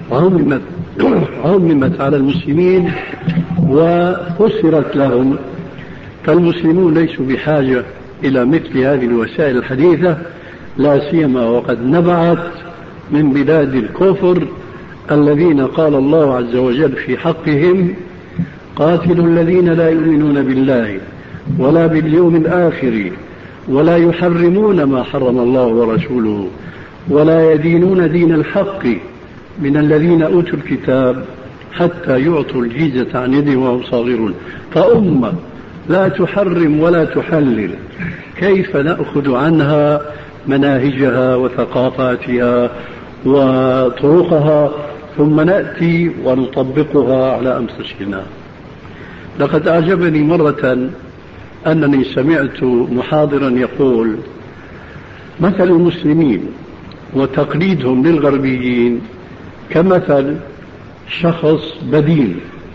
عممت على المسلمين وفسرت لهم. فالمسلمون ليسوا بحاجة إلى مثل هذه الوسائل الحديثة، لا سيما وقد نبعت من بلاد الكفر الذين قال الله عز وجل في حقهم قاتلوا الذين لا يؤمنون بالله ولا باليوم الآخر ولا يحرمون ما حرم الله ورسوله ولا يدينون دين الحق من الذين أوتوا الكتاب حتى يعطوا الجزية عن يدهم وهم صاغرون. فأمة لا تحرم ولا تحلل كيف نأخذ عنها مناهجها وثقافاتها وطرقها ثم نأتي ونطبقها على أنفسنا؟ لقد أعجبني مرة أنني سمعت محاضرا يقول مثل المسلمين وتقليدهم للغربيين كمثل شخص بدين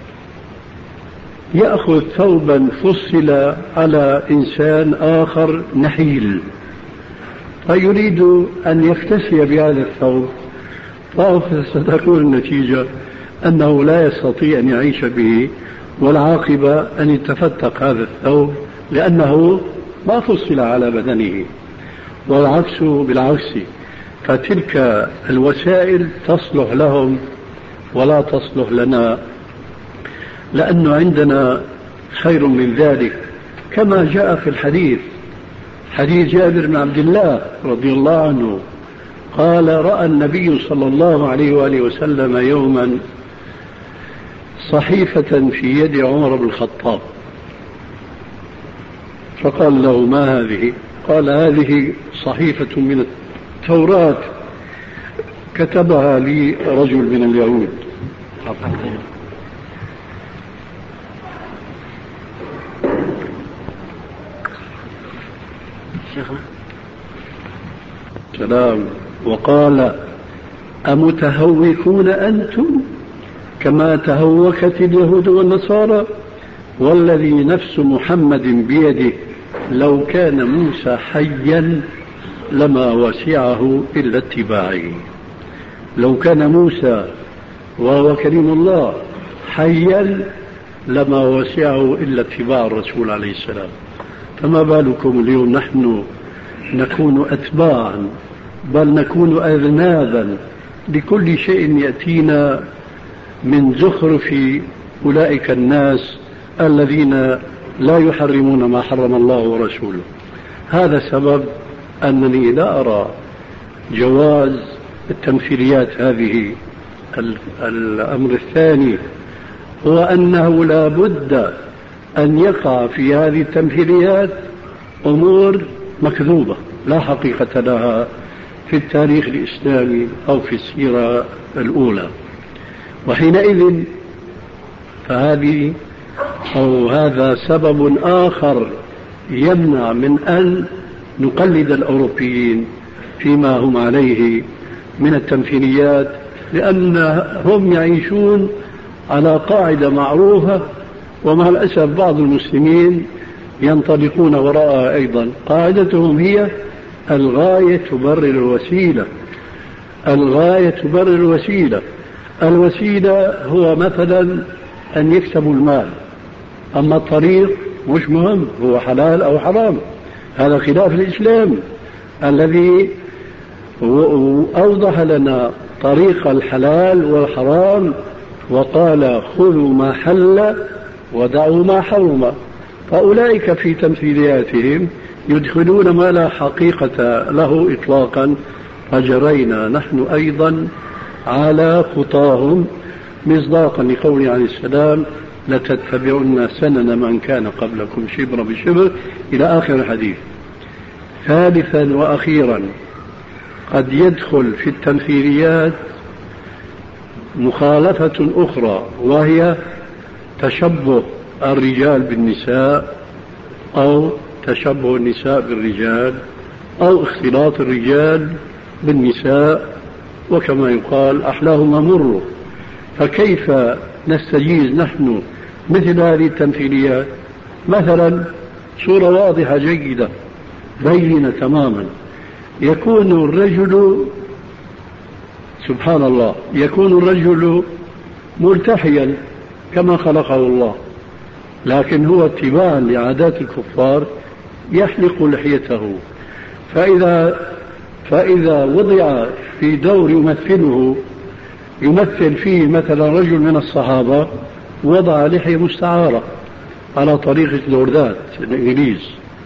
يأخذ ثوبا فصل على إنسان آخر نحيل، فيريد أن يفتسي بهذا الثوب، فستكون النتيجة أنه لا يستطيع أن يعيش به، والعاقبة أن يتفتق هذا الثوب لأنه ما فصل على بدنه، والعكس بالعكس. فتلك الوسائل تصلح لهم ولا تصلح لنا، لأنه عندنا خير من ذلك، كما جاء في الحديث، حديث جابر بن عبد الله رضي الله عنه قال رأى النبي صلى الله عليه وآله وسلم يوما صحيفة في يد عمر بن الخطاب، فقال له ما هذه؟ قال هذه صحيفة من التوراة كتبها لي رجل من اليهود. شيخنا. سلام. وقال أمتهوكون أنتم كما تهوكت اليهود والنصارى والذي نفس محمد بيده لو كان موسى حيا لما وسعه إلا اتباعه. لو كان موسى وهو كريم الله حيا لما وسعه إلا اتباع الرسول عليه السلام، فما بالكم اليوم نحن نكون أتباعا بل نكون أذنابا لكل شيء يأتينا من زخرف أولئك الناس الذين لا يحرمون ما حرم الله ورسوله. هذا سبب أنني لا أرى جواز التمثيليات هذه. الأمر الثاني هو أنه لا بد أن يقع في هذه التمثيليات أمور مكذوبة لا حقيقة لها في التاريخ الإسلامي أو في السيرة الأولى، وحينئذ فهذه أو هذا سبب آخر يمنع من أن نقلد الأوروبيين فيما هم عليه من التمثيليات، لأنهم يعيشون على قاعدة معروفة ومع الأسف بعض المسلمين ينطلقون وراءها أيضا. قاعدتهم هي الغاية تبرر الوسيلة. الغاية تبرر الوسيلة. الوسيلة هو مثلا أن يكسبوا المال، أما الطريق مش مهم هو حلال أو حرام. هذا خلاف الإسلام الذي أوضح لنا طريق الحلال والحرام وقال خذوا ما حل ودعوا ما حرم. فأولئك في تمثيلياتهم يدخلون ما لا حقيقة له إطلاقا، فجرينا نحن أيضا على خطاهم مصداقا لقوله عليه السلام لتتبعن سنن من كان قبلكم شبر بشبر إلى آخر الحديث. ثالثا وأخيرا قد يدخل في التمثيليات مخالفة أخرى وهي تشبه الرجال بالنساء أو تشبه النساء بالرجال أو اختلاط الرجال بالنساء، وكما يقال أحلاهما مر. فكيف نستجيز نحن مثل هذه التمثيليات؟ مثلا صورة واضحة جيدة بينة تماما، يكون الرجل سبحان الله يكون الرجل ملتحيا كما خلقه الله، لكن هو اتباعا لعادات الكفار يحلق لحيته. فإذا وضع في دور يمثل فيه مثلا رجل من الصحابة وضع لحية مستعارة على طريقة لوردات الإنجليز،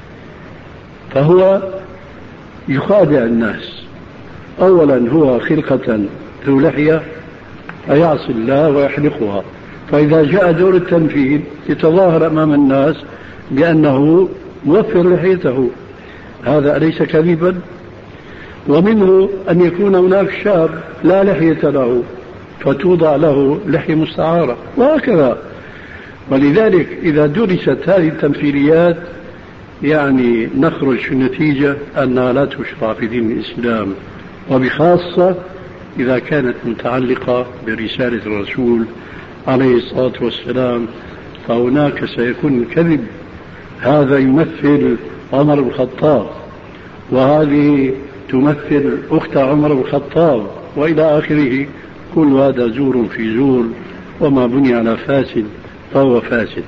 فهو يخادع الناس. أولا هو خلقة ذو لحية فيعصي الله ويحلقها، فإذا جاء دور التنفيذ يتظاهر أمام الناس بأنه موفر لحيته. هذا أليس كذبا؟ ومنه أن يكون هناك شاب لا لحية له فتوضع له لحية مستعارة وهكذا. ولذلك إذا درست هذه التمثيليات يعني نخرج في النتيجة أنها لا تشرع في دين الإسلام، وبخاصة إذا كانت متعلقة برسالة الرسول عليه الصلاة والسلام، فهناك سيكون الكذب. هذا يمثل عمر بن الخطاب وهذه تمثل أخت عمر بن الخطاب وإلى آخره. كل هذا زور في زور، وما بني على فاسد فهو فاسد.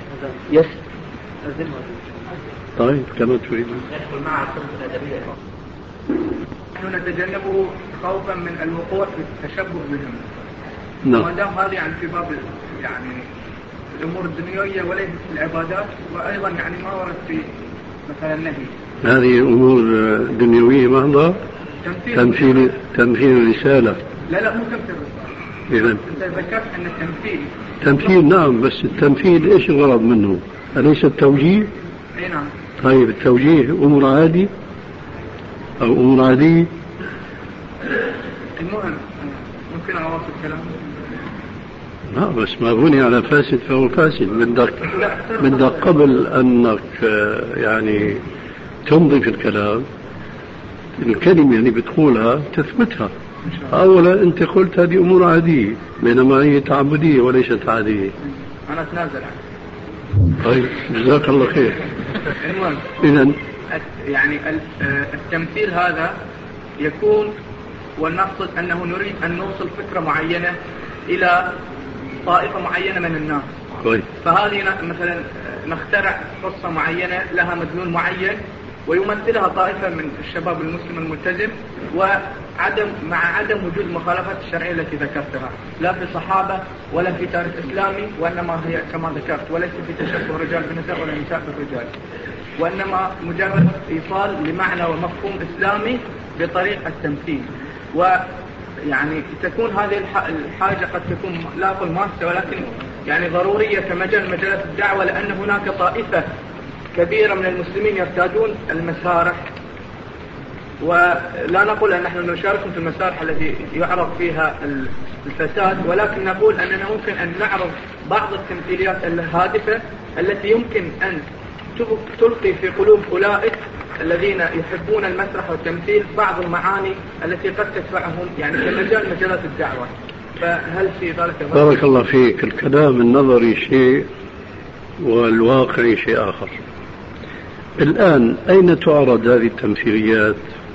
طيب كما تريد. يدخل مع السنة الأدبية. نحن نتجنبه خوفا من الوقوع في التشبه بهم. نعم. ما دام هذه يعني في باب يعني الأمور الدنيوية وليس في العبادات، وأيضا يعني ما ورد في مثلا النهي. هذه أمور دنيوية محضة. تمثيل الرسالة. لا مو تمثيل الرسالة. إذن أنت ذكرت أن التمثيل. تمثيل نعم، بس التمثيل إيش الغرض منه؟ أليس التوجيه؟ أي نعم. طيب التوجيه أمور عادي أو أمور عادية؟ المهم ممكن أواصل الكلام. لا بس ما بني على فاسد فهو فاسد. بدك قبل أنك يعني تمضي في الكلام الكلمة اللي بتقولها تثبتها. أولا أنت قلت هذه أمور عادية بينما هي تعبدية وليست عادية. أنا أتنازل عنها. طيب جزاك الله خير. المهم إذن يعني التمثيل هذا يكون ونقصد أنه نريد أن نوصل فكرة معينة إلى طائفة معينة من الناس. طيب. فهذه مثلا نخترع قصة معينة لها مدلول معين ويمثلها طائفة من الشباب المسلم الملتزم مع عدم وجود مخالفات الشرعية التي ذكرتها لا في صحابة ولا في تاريخ إسلامي، وإنما هي كما ذكرت وليس في تشبه الرجال بالنساء ولا النساء بالرجال، وإنما مجرد إيصال لمعنى ومفهوم إسلامي بطريقة التمثيل. ويعني تكون هذه الحاجة قد تكون لا أقول ماسة ولكن يعني ضرورية كمجال مجالات الدعوة، لأن هناك طائفة كبيرة من المسلمين يرتادون المسارح، ولا نقول أن نحن نشاركهم في المسارح التي يعرض فيها الفساد، ولكن نقول أننا ممكن أن نعرض بعض التمثيليات الهادفة التي يمكن أن تلقي في قلوب أولئك الذين يحبون المسرح والتمثيل بعض المعاني التي قد تدفعهم يعني كمجال مجالات الدعوة. فهل في ذلك بارك الله فيك. الكلام النظري شيء والواقعي شيء آخر. الآن أين تعرض هذه التمثيليات؟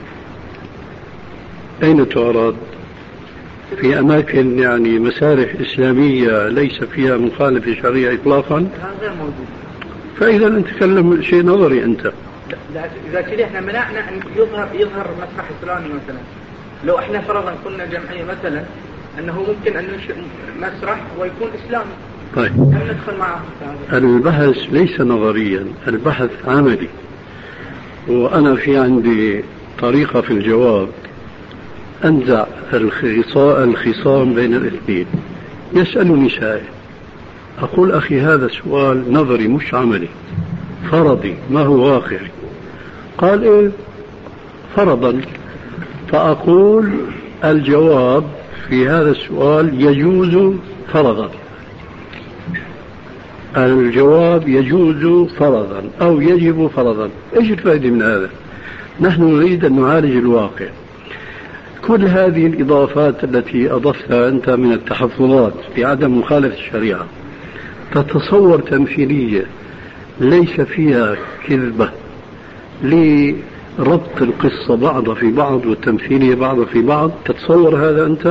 أين تعرض؟ في أماكن يعني مسارح إسلامية ليس فيها مخالفة شرعية إطلاقا؟ هذا موجود. فإذا نتكلم شيء نظري أنت. إذا كده إحنا منعنا أن يظهر مسرح إسلامي مثلا، لو إحنا فرضا كنا جمعية مثلا أنه ممكن أن ننشئ مسرح ويكون إسلامي. طيب. هل ندخل معه؟ البحث ليس نظريا، البحث عملي. وأنا في عندي طريقة في الجواب أنزع الخصام بين الاثنين. يسألني سائل أقول أخي هذا سؤال نظري مش عملي فرضي ما هو واقعي. قال إيه فرضا. فأقول الجواب في هذا السؤال يجوز فرضا. الجواب يجوز فرضا أو يجب فرضا. إيش الفائدة من هذا؟ نحن نريد أن نعالج الواقع. كل هذه الإضافات التي أضفتها أنت من التحفظات في عدم مخالفة الشريعة تتصور تمثيلية ليس فيها كذبة لربط القصة بعض في بعض والتمثيلية بعض في بعض. تتصور هذا أنت؟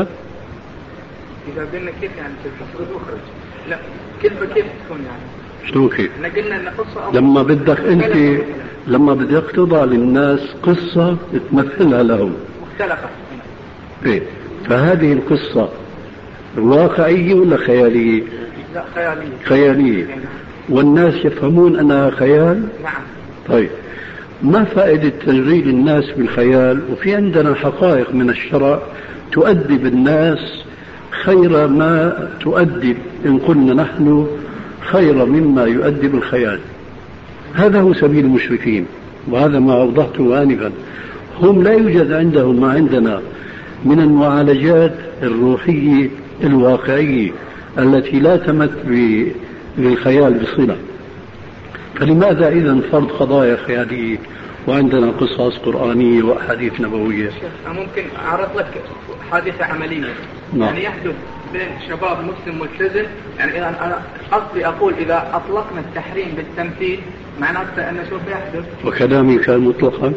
إذا قلنا كيف يعني تتصور مخرج؟ لا كذبة كيف تكون يعني؟ شلون كيف؟ قلنا أن قصة لما بدك أنت لما بدك تضع للناس قصة تمثلها لهم مختلفة. إيه؟ فهذه القصة واقعية ولا خيالية؟ لا خيالية. خيالية. والناس يفهمون أنها خيال؟ نعم. طيب ما فائدة تشغيل الناس بالخيال وفي عندنا حقائق من الشرع تؤدب الناس خير ما تؤدب إن قلنا نحن خير مما يؤدب الخيال. هذا هو سبيل المشركين، وهذا ما أوضحته آنفا. هم لا يوجد عندهم ما عندنا من المعالجات الروحية الواقعية التي لا تمت للخيال بصلة. فلماذا إذن فرض قضايا خيالية وعندنا قصص قرآنية وأحاديث نبوية؟ ممكن أعرض لك حادثة عملية. نعم. يعني يحدث بين شباب مسلم ملتزم. يعني إذا أنا قصدي أقول إذا أطلقنا التحريم بالتمثيل معناته أن سوف يحدث. وكلامي كان مطلقا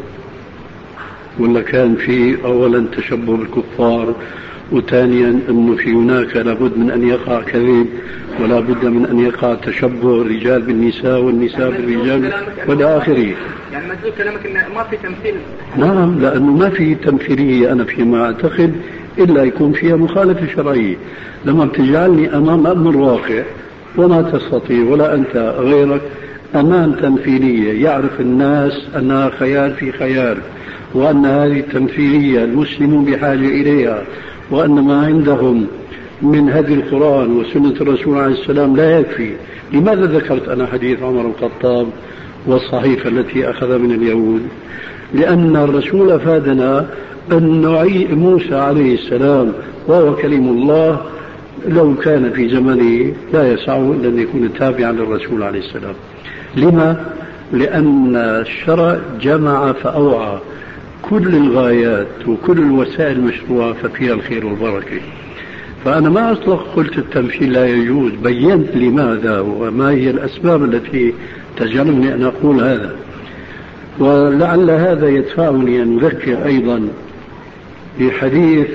ولا كان في أولا تشبه بالكفار وثانيا أنه في هناك لابد من أن يقع كذب ولا بد من أن يقع تشبه الرجال بالنساء والنساء بالرجال وإلى آخره. يعني مدلول كلامك أنه ما في تمثيل. نعم لأنه ما في تمثيلية أنا فيما أعتقد إلا يكون فيها مخالفة شرعية. لما بتجعلني أمام أمر واقع وما تستطيع ولا أنت غيرك أمام تمثيلية يعرف الناس أنها خيال في خيال وأن هذه التمثيلية المسلمون بحاجة إليها وأن ما عندهم من هدي القرآن وسنة الرسول عليه السلام لا يكفي. لماذا ذكرت أنا حديث عمر بن الخطاب والصحيفة التي أخذ من اليهود؟ لأن الرسول أفادنا أن موسى عليه السلام وهو كلم الله لو كان في زمنه لا يسعه إلا أن يكون تابعا للرسول عليه السلام. لما؟ لأن الشرع جمع فأوعى كل الغايات وكل الوسائل المشروعة ففيها الخير والبركة. فأنا ما أطلق قلت التمثيل لا يجوز، بينت لماذا وما هي الأسباب التي تجعلني أن أقول هذا. ولعل هذا يدفعني أن أذكر أيضا بحديث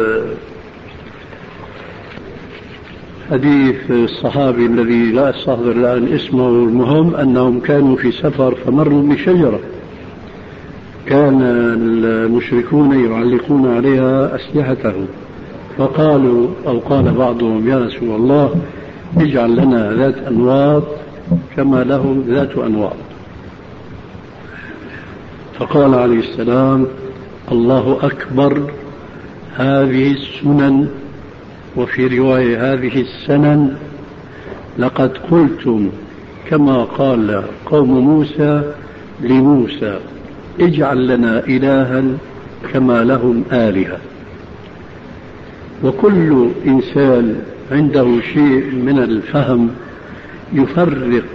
الصحابي الذي لا أستحضر الآن اسمه، المهم أنهم كانوا في سفر فمروا بشجرة كان المشركون يعلقون عليها أسلحتهم، فقالوا أو قال بعضهم يا رسول الله اجعل لنا ذات أنواط كما لهم ذات أنواط. فقال عليه السلام الله أكبر، هذه السنن وفي رواية هذه السنن لقد قلتم كما قال قوم موسى لموسى اجعل لنا إلها كما لهم آلهة. وكل إنسان عنده شيء من الفهم يفرق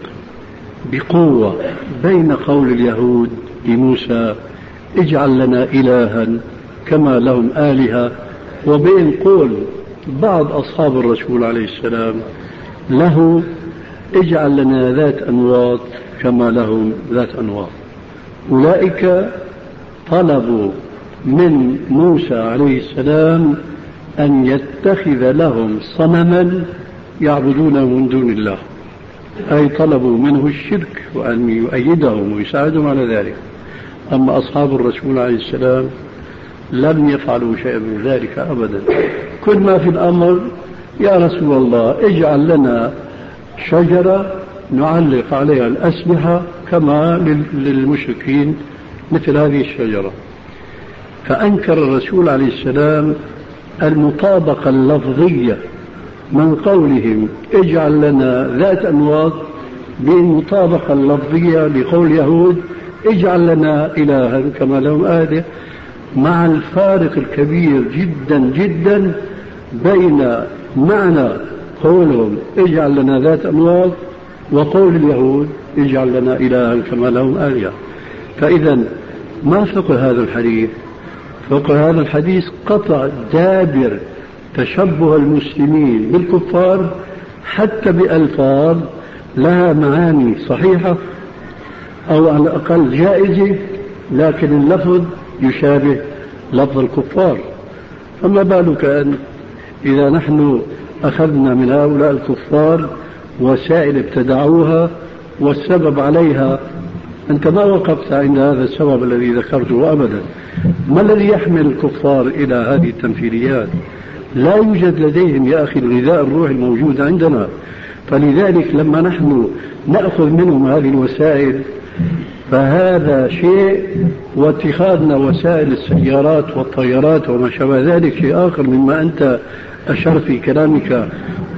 بقوة بين قول اليهود لموسى اجعل لنا إلها كما لهم آلهة وبين قول بعض أصحاب الرسول عليه السلام له اجعل لنا ذات أنواط كما لهم ذات أنواط. أولئك طلبوا من موسى عليه السلام أن يتخذ لهم صنما يعبدونه من دون الله، أي طلبوا منه الشرك وأن يؤيدهم ويساعدهم على ذلك. أما أصحاب الرسول عليه السلام لم يفعلوا شيئا من ذلك أبدا. كل ما في الأمر يا رسول الله اجعل لنا شجرة نعلق عليها الأسلحة كما للمشركين مثل هذه الشجرة. فأنكر الرسول عليه السلام المطابقة اللفظية من قولهم اجعل لنا ذات أنواط بالمطابقة اللفظية لقول يهود اجعل لنا إلها كما لهم آلهة، مع الفارق الكبير جدا جدا بين معنى قولهم اجعل لنا ذات أنواط وقول اليهود اجعل لنا إلها كما لهم آلهة. فإذا ما فقه هذا الحديث؟ فقه هذا الحديث قطع دابر تشبه المسلمين بالكفار حتى بألفاظ لها معاني صحيحة أو على الأقل جائزة، لكن اللفظ يشابه لفظ الكفار. فما بالك أن إذا نحن أخذنا من هؤلاء الكفار وسائل ابتدعوها والسبب عليها، أنت ما وقفت عند هذا السبب الذي ذكرته أبدا. ما الذي يحمل الكفار إلى هذه التمثيليات؟ لا يوجد لديهم يا أخي الغذاء الروحي الموجود عندنا. فلذلك لما نحن نأخذ منهم هذه الوسائل فهذا شيء، واتخاذنا وسائل السيارات والطيارات وما شابه ذلك شيء آخر مما أنت أشرت في كلامك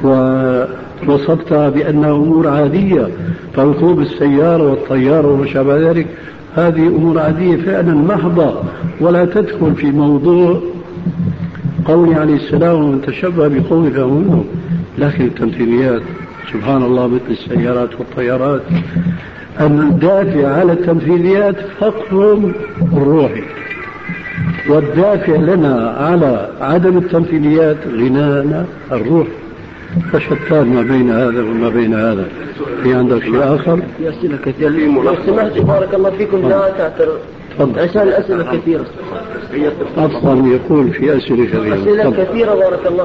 ووصفتها بأنها أمور عادية. فركوب السيارة والطيارة وما شابه ذلك هذه أمور عادية فعلا محضة، ولا تدخل في موضوع قوله عليه السلام ومن تشبه بقوم فهو منهم. لكن التمثيليات سبحان الله مثل السيارات والطيارات، الدافع على التمثيليات فقرهم الروحي، والدافع لنا على عدم التمثيليات غنانا الروح. فشتان ما بين هذا وما بين هذا. في عندك شيء آخر؟ في أسئلة كثيرة لو سمحت بارك الله فيكم لا تعترض عشان الأسئلة كثيرة. أصلا يقول في أسئلة كثيرة. أسئلة كثيرة بارك الله.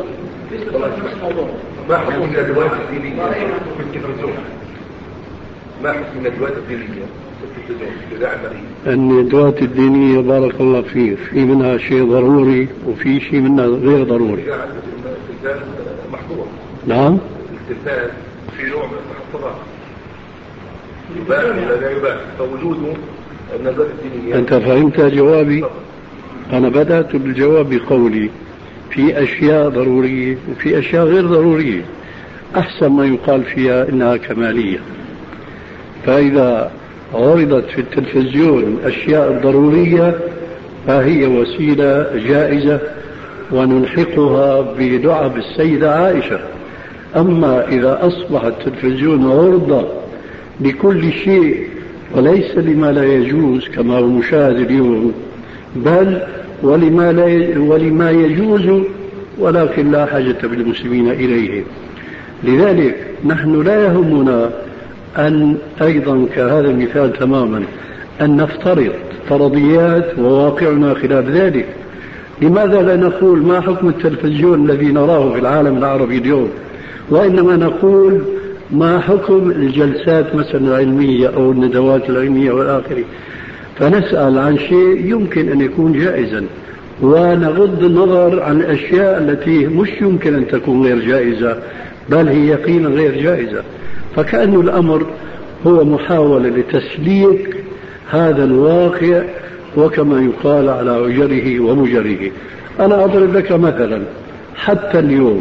ما حكم الأدوات الدينية في التلفزيون؟ ما حكم الأدوات الدينية في التلفزيون؟ الندوات الدينية بارك الله فيه في منها شيء ضروري وفي شيء منها غير ضروري. التلفاز محظور. نعم. التلفاز في نوع من المحفظات يباح ولا لا يباح؟ فوجوده الندوات الدينية. أنت فهمت جوابي؟ أنا بدأت بالجواب بقولي في أشياء ضرورية وفي أشياء غير ضرورية، أحسن ما يقال فيها إنها كمالية. فإذا عرضت في التلفزيون الأشياء الضرورية فهي وسيلة جائزة ونلحقها بدعاء السيدة عائشة. أما إذا أصبح التلفزيون عرضة لكل شيء وليس لما لا يجوز كما هو مشاهد اليوم، بل ولما يجوز ولكن لا حاجة بالمسلمين إليه. لذلك نحن لا يهمنا أن أيضا كهذا المثال تماما أن نفترض فرضيات وواقعنا خلاف ذلك. لماذا لا نقول ما حكم التلفزيون الذي نراه في العالم العربي اليوم، وإنما نقول ما حكم الجلسات مثلا العلمية أو الندوات العلمية والآخر، فنسأل عن شيء يمكن أن يكون جائزا ونغض النظر عن الأشياء التي مش يمكن أن تكون غير جائزة بل هي يقينا غير جائزة. فكأن الأمر هو محاولة لتسليك هذا الواقع وكما يقال على أجره ومجره. أنا أضرب لك مثلا حتى اليوم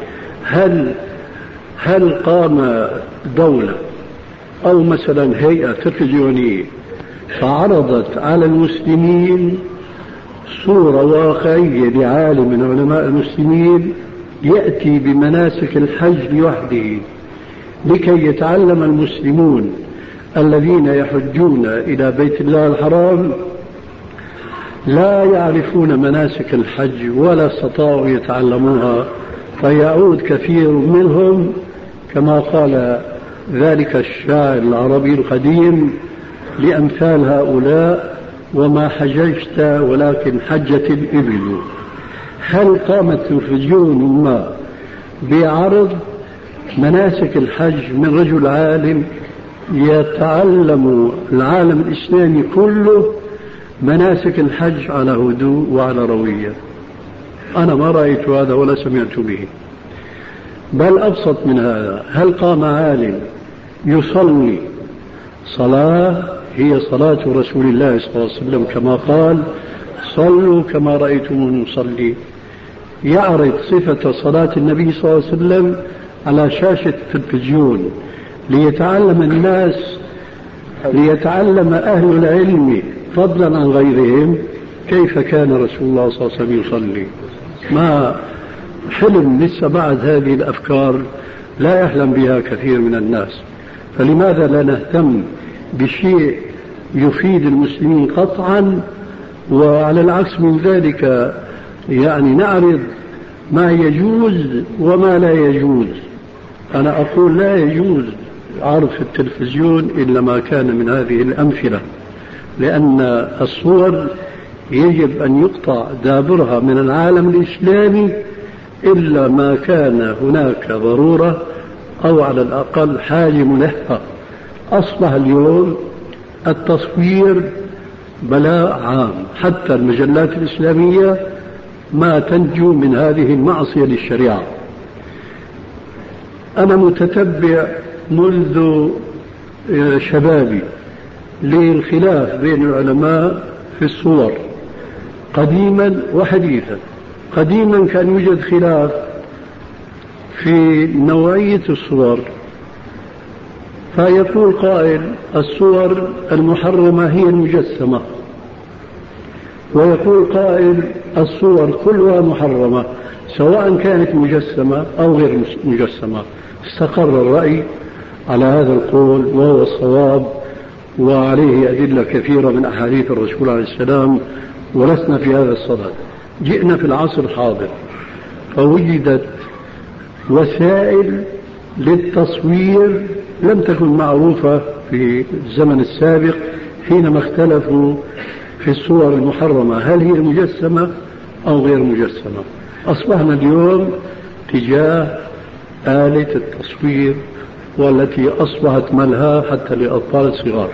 هل قام دولة أو مثلا هيئة تلفزيونية فعرضت على المسلمين صورة واقعية لعالم من علماء المسلمين يأتي بمناسك الحج لوحده لكي يتعلم المسلمون الذين يحجون إلى بيت الله الحرام لا يعرفون مناسك الحج ولا استطاعوا يتعلموها، فيعود كثير منهم كما قال ذلك الشاعر العربي القديم لأمثال هؤلاء: وما حججت ولكن حجت الإبل. هل قام التلفزيون ما بعرض مناسك الحج من رجل عالم يتعلم العالم الإسلامي كله مناسك الحج على هدوء وعلى روية؟ أنا ما رأيت هذا ولا سمعت به. بل أبسط من هذا، هل قام عالم يصلي صلاة هي صلاة رسول الله صلى الله عليه وسلم كما قال: صلوا كما رأيتم نصلي، يعرض صفة صلاة النبي صلى الله عليه وسلم على شاشة التلفزيون ليتعلم الناس، ليتعلم أهل العلم فضلا عن غيرهم كيف كان رسول الله صلى الله عليه وسلم يصلي؟ ما حلم لسه بعد هذه الأفكار لا يحلم بها كثير من الناس. فلماذا لا نهتم بشيء يفيد المسلمين قطعا، وعلى العكس من ذلك يعني نعرض ما يجوز وما لا يجوز؟ أنا أقول لا يجوز عرض في التلفزيون إلا ما كان من هذه الأمثلة، لأن الصور يجب أن يقطع دابرها من العالم الإسلامي إلا ما كان هناك ضرورة أو على الأقل حاجة ملحة. أصبح اليوم التصوير بلاء عام، حتى المجلات الإسلامية ما تنجو من هذه المعصية للشريعة. أنا متتبع منذ شبابي للخلاف بين العلماء في الصور قديما وحديثا. قديما كان يوجد خلاف في نوعية الصور، فيقول قائل: الصور المحرمة هي المجسمة، ويقول قائل: الصور كلها محرمة سواء كانت مجسمة أو غير مجسمة. استقر الرأي على هذا القول وهو الصواب، وعليه أدلة كثيرة من أحاديث الرسول عليه السلام، ولسنا في هذا الصدد. جئنا في العصر الحاضر فوجدت وسائل للتصوير لم تكن معروفة في الزمن السابق حينما اختلفوا في الصور المحرمة هل هي مجسمة أو غير مجسمة. أصبحنا اليوم تجاه آلة التصوير والتي أصبحت ملهى حتى للأطفال الصغار.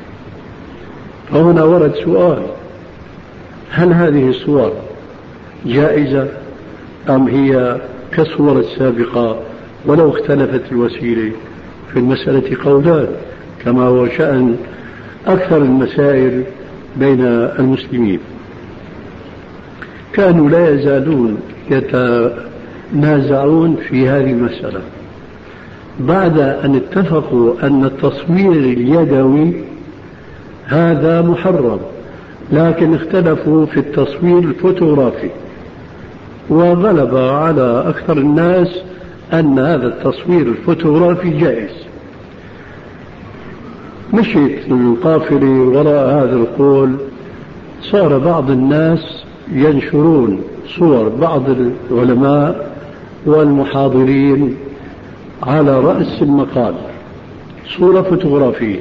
فهنا ورد سؤال: هل هذه الصور جائزة أم هي كالصور السابقة ولو اختلفت الوسيلة؟ في المسألة قولان كما هو شأن أكثر المسائل بين المسلمين. كانوا لا يزالون يتنازعون في هذه المسألة بعد أن اتفقوا أن التصوير اليدوي هذا محرم، لكن اختلفوا في التصوير الفوتوغرافي، وغلب على أكثر الناس أن هذا التصوير الفوتوغرافي جائز. مشيت القافلة وراء هذا القول، صار بعض الناس ينشرون صور بعض العلماء والمحاضرين على رأس المقال، صورة فوتوغرافية.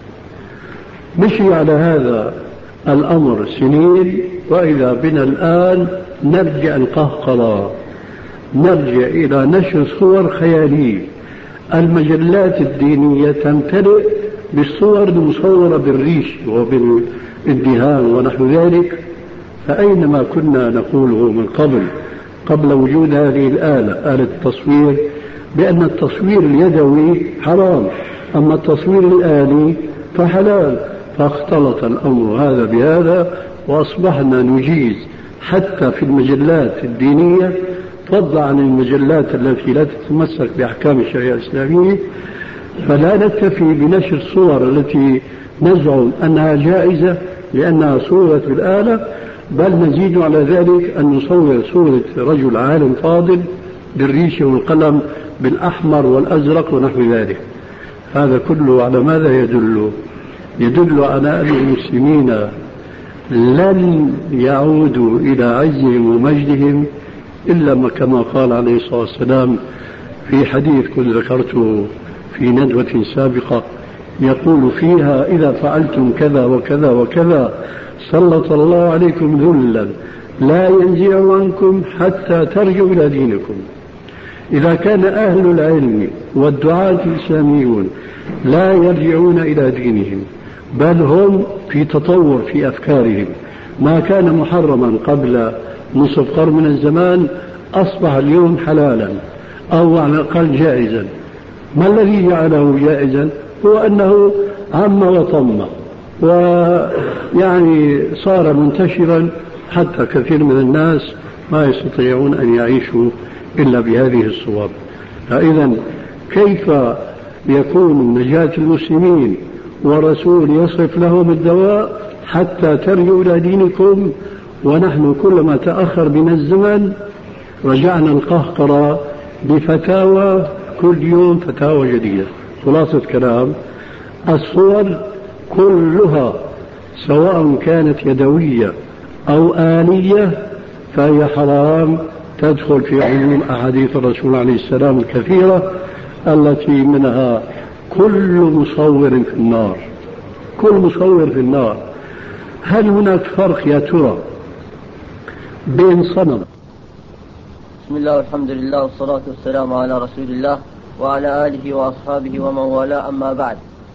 مشي على هذا الأمر سنين، وإذا بنا الآن نرجع القهقرة، نرجع إلى نشر صور خيالية. المجلات الدينية تمتلئ بالصور المصورة بالريش وبالدهان ونحو ذلك. فأين ما كنا نقوله من قبل وجود هذه الآلة، آلة التصوير، بأن التصوير اليدوي حرام، أما التصوير الآلي فحلال. فاختلط الأمر هذا بهذا، وأصبحنا نجيز حتى في المجلات الدينية، فضلا عن المجلات التي لا تتمسك بأحكام الشريعة الإسلامية. فلا نكتفي بنشر الصور التي نزعم أنها جائزة لأنها صورة بالآلة، بل نزيد على ذلك أن نصور صورة رجل عالم فاضل بالريش والقلم بالأحمر والأزرق ونحو ذلك. هذا كله على ماذا يدل؟ يدل على أن المسلمين لن يعودوا إلى عزهم ومجدهم إلا كما قال عليه الصلاة والسلام في حديث كنت ذكرته في ندوة سابقة، يقول فيها: إذا فعلتم كذا وكذا وكذا سلط الله عليكم ذلا لا ينزع عنكم حتى ترجعوا إلى دينكم. إذا كان أهل العلم والدعاة الإسلاميون لا يرجعون إلى دينهم، بل هم في تطور في أفكارهم، ما كان محرما قبل نصف قرن من الزمان أصبح اليوم حلالا أو على الأقل جائزا. ما الذي جعله جائزا؟ هو أنه عم وطم، ويعني صار منتشرا حتى كثير من الناس ما يستطيعون أن يعيشوا إلا بهذه الصور. فإذا كيف يكون نجاة المسلمين ورسول يصف لهم الدواء حتى ترجعوا إلى دينكم، ونحن كلما تأخر بنا الزمن رجعنا القهقرة بفتاوى كل يوم فتاوى جديدة. خلاصة كلام: الصور كلها سواء كانت يدوية أو آلية فهي حرام، تدخل في عموم أحاديث الرسول عليه السلام الكثيرة التي منها كل مصور في النار. كل مصور في النار. هل هناك فرق يا ترى بين صنم؟ بسم الله والحمد لله والصلاة والسلام على رسول الله وعلى آله وأصحابه ومن والاه، أما بعد.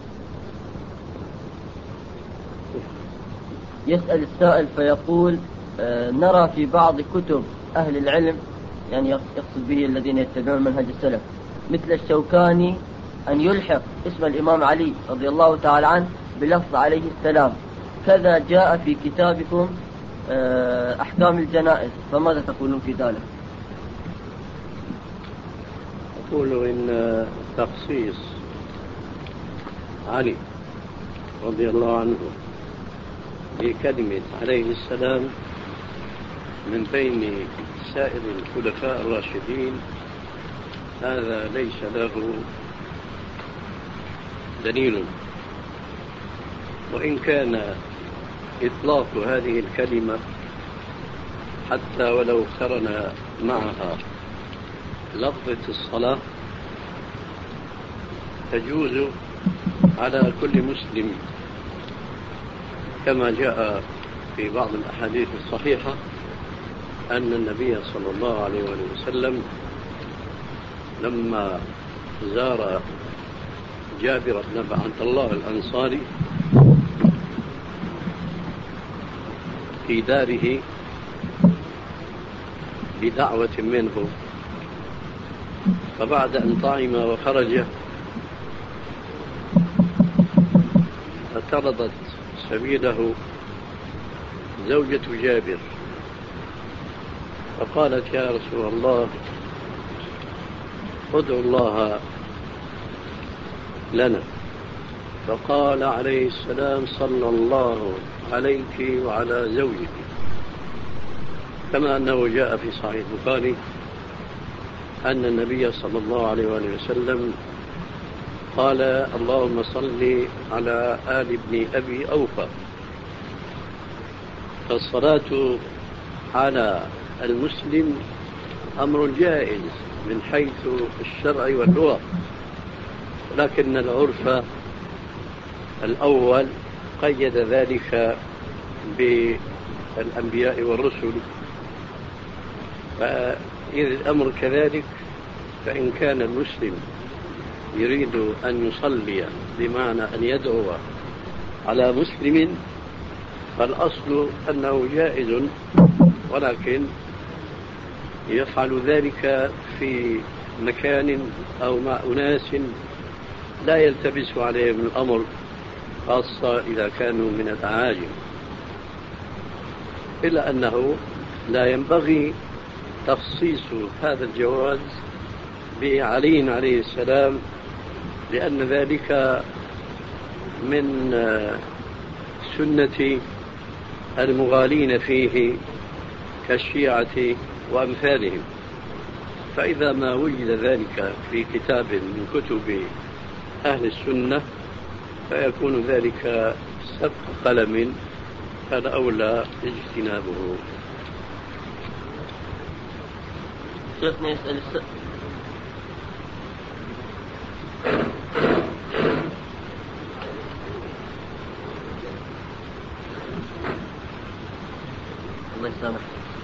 يسأل السائل فيقول: نرى في بعض كتب أهل العلم، يعني يقصد به الذين يتبعون منهج السلف، مثل الشوكاني، أن يلحق اسم الإمام علي رضي الله تعالى عنه بلفظ عليه السلام. كذا جاء في كتابكم أحكام الجنائز، فماذا تقولون في ذلك؟ أقول إن تخصيص علي رضي الله عنه بكلمة عليه السلام من بين سائر الخلفاء الراشدين هذا ليس له دليل، وإن كان إطلاق هذه الكلمة حتى ولو اقترن معها لفظة الصلاة تجوز على كل مسلم، كما جاء في بعض الأحاديث الصحيحة أن النبي صلى الله عليه وسلم لما زار جابر بن عبد الله الأنصاري في داره بدعوة منه، فبعد أن طعم وخرج اعترضت سبيله زوجة جابر فقالت: يا رسول الله ادعو الله لنا. فقال عليه السلام: صلى الله عليك وعلى زوجك، كما أنه جاء في صحيح البخاري أن النبي صلى الله عليه وسلم قال اللهم صل على آل ابن أبي أوفى. فالصلاة على المسلم أمر جائز من حيث الشرع واللغة، لكن العرف الأول قيد ذلك بالأنبياء والرسل، فإذا الأمر كذلك فإن كان المسلم يريد أن يصلي بمعنى أن يدعو على مسلم فالأصل أنه جائز، ولكن يفعل ذلك في مكان أو مع أناس لا يلتبس عليهم الأمر، خاصة إذا كانوا من الأعاجم. إلا أنه لا ينبغي تخصيص هذا الجواز بعلي عليه السلام، لأن ذلك من سنة المغالين فيه كالشيعة وأمثالهم. فإذا ما وجد ذلك في كتاب من كتب أهل السنة فيكون ذلك سبق قلم، فالأولى اجتنابه. شيخنا يسأل الله يسامح.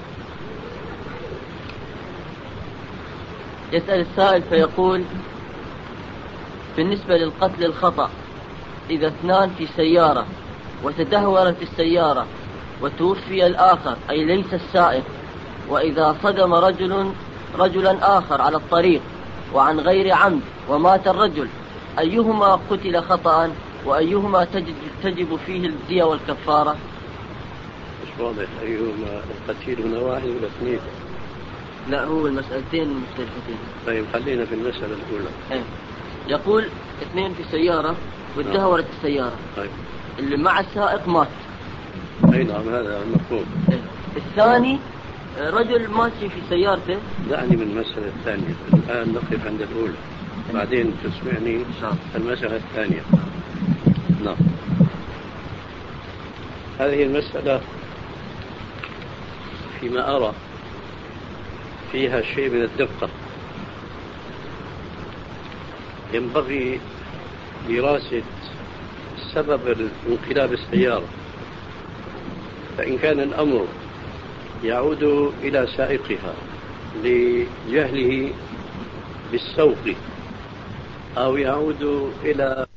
يسأل السائل فيقول: بالنسبة للقتل الخطأ، إذا اثنان في سيارة وتدهورت السيارة وتوفي الآخر أي ليس السائق، وإذا صدم رجلا آخر على الطريق وعن غير عمد ومات الرجل، أيهما قتل خطأ وأيهما تجب فيه الدية والكفارة؟ مش واضح أيهما القتيل من واحد ولا اثنين؟ لا، هو المسألتين مختلفتين. طيب خلينا في المسألة الأولى. يقول اثنين في سيارة وتدهورت السيارة. طيب. اللي مع السائق مات. أي نعم، هذا مفهوم. الثاني رجل ماشي في سيارته. دعني من المسألة الثانية الآن، نقف عند الأولى بعدين تسمعني المسألة الثانية. نعم. هذه المسألة فيما أرى فيها شيء من الدقة، ينبغي دراسة سبب انقلاب السيارة. فإن كان الأمر يعود إلى سائقها لجهله بالسوق، أو يعود إلى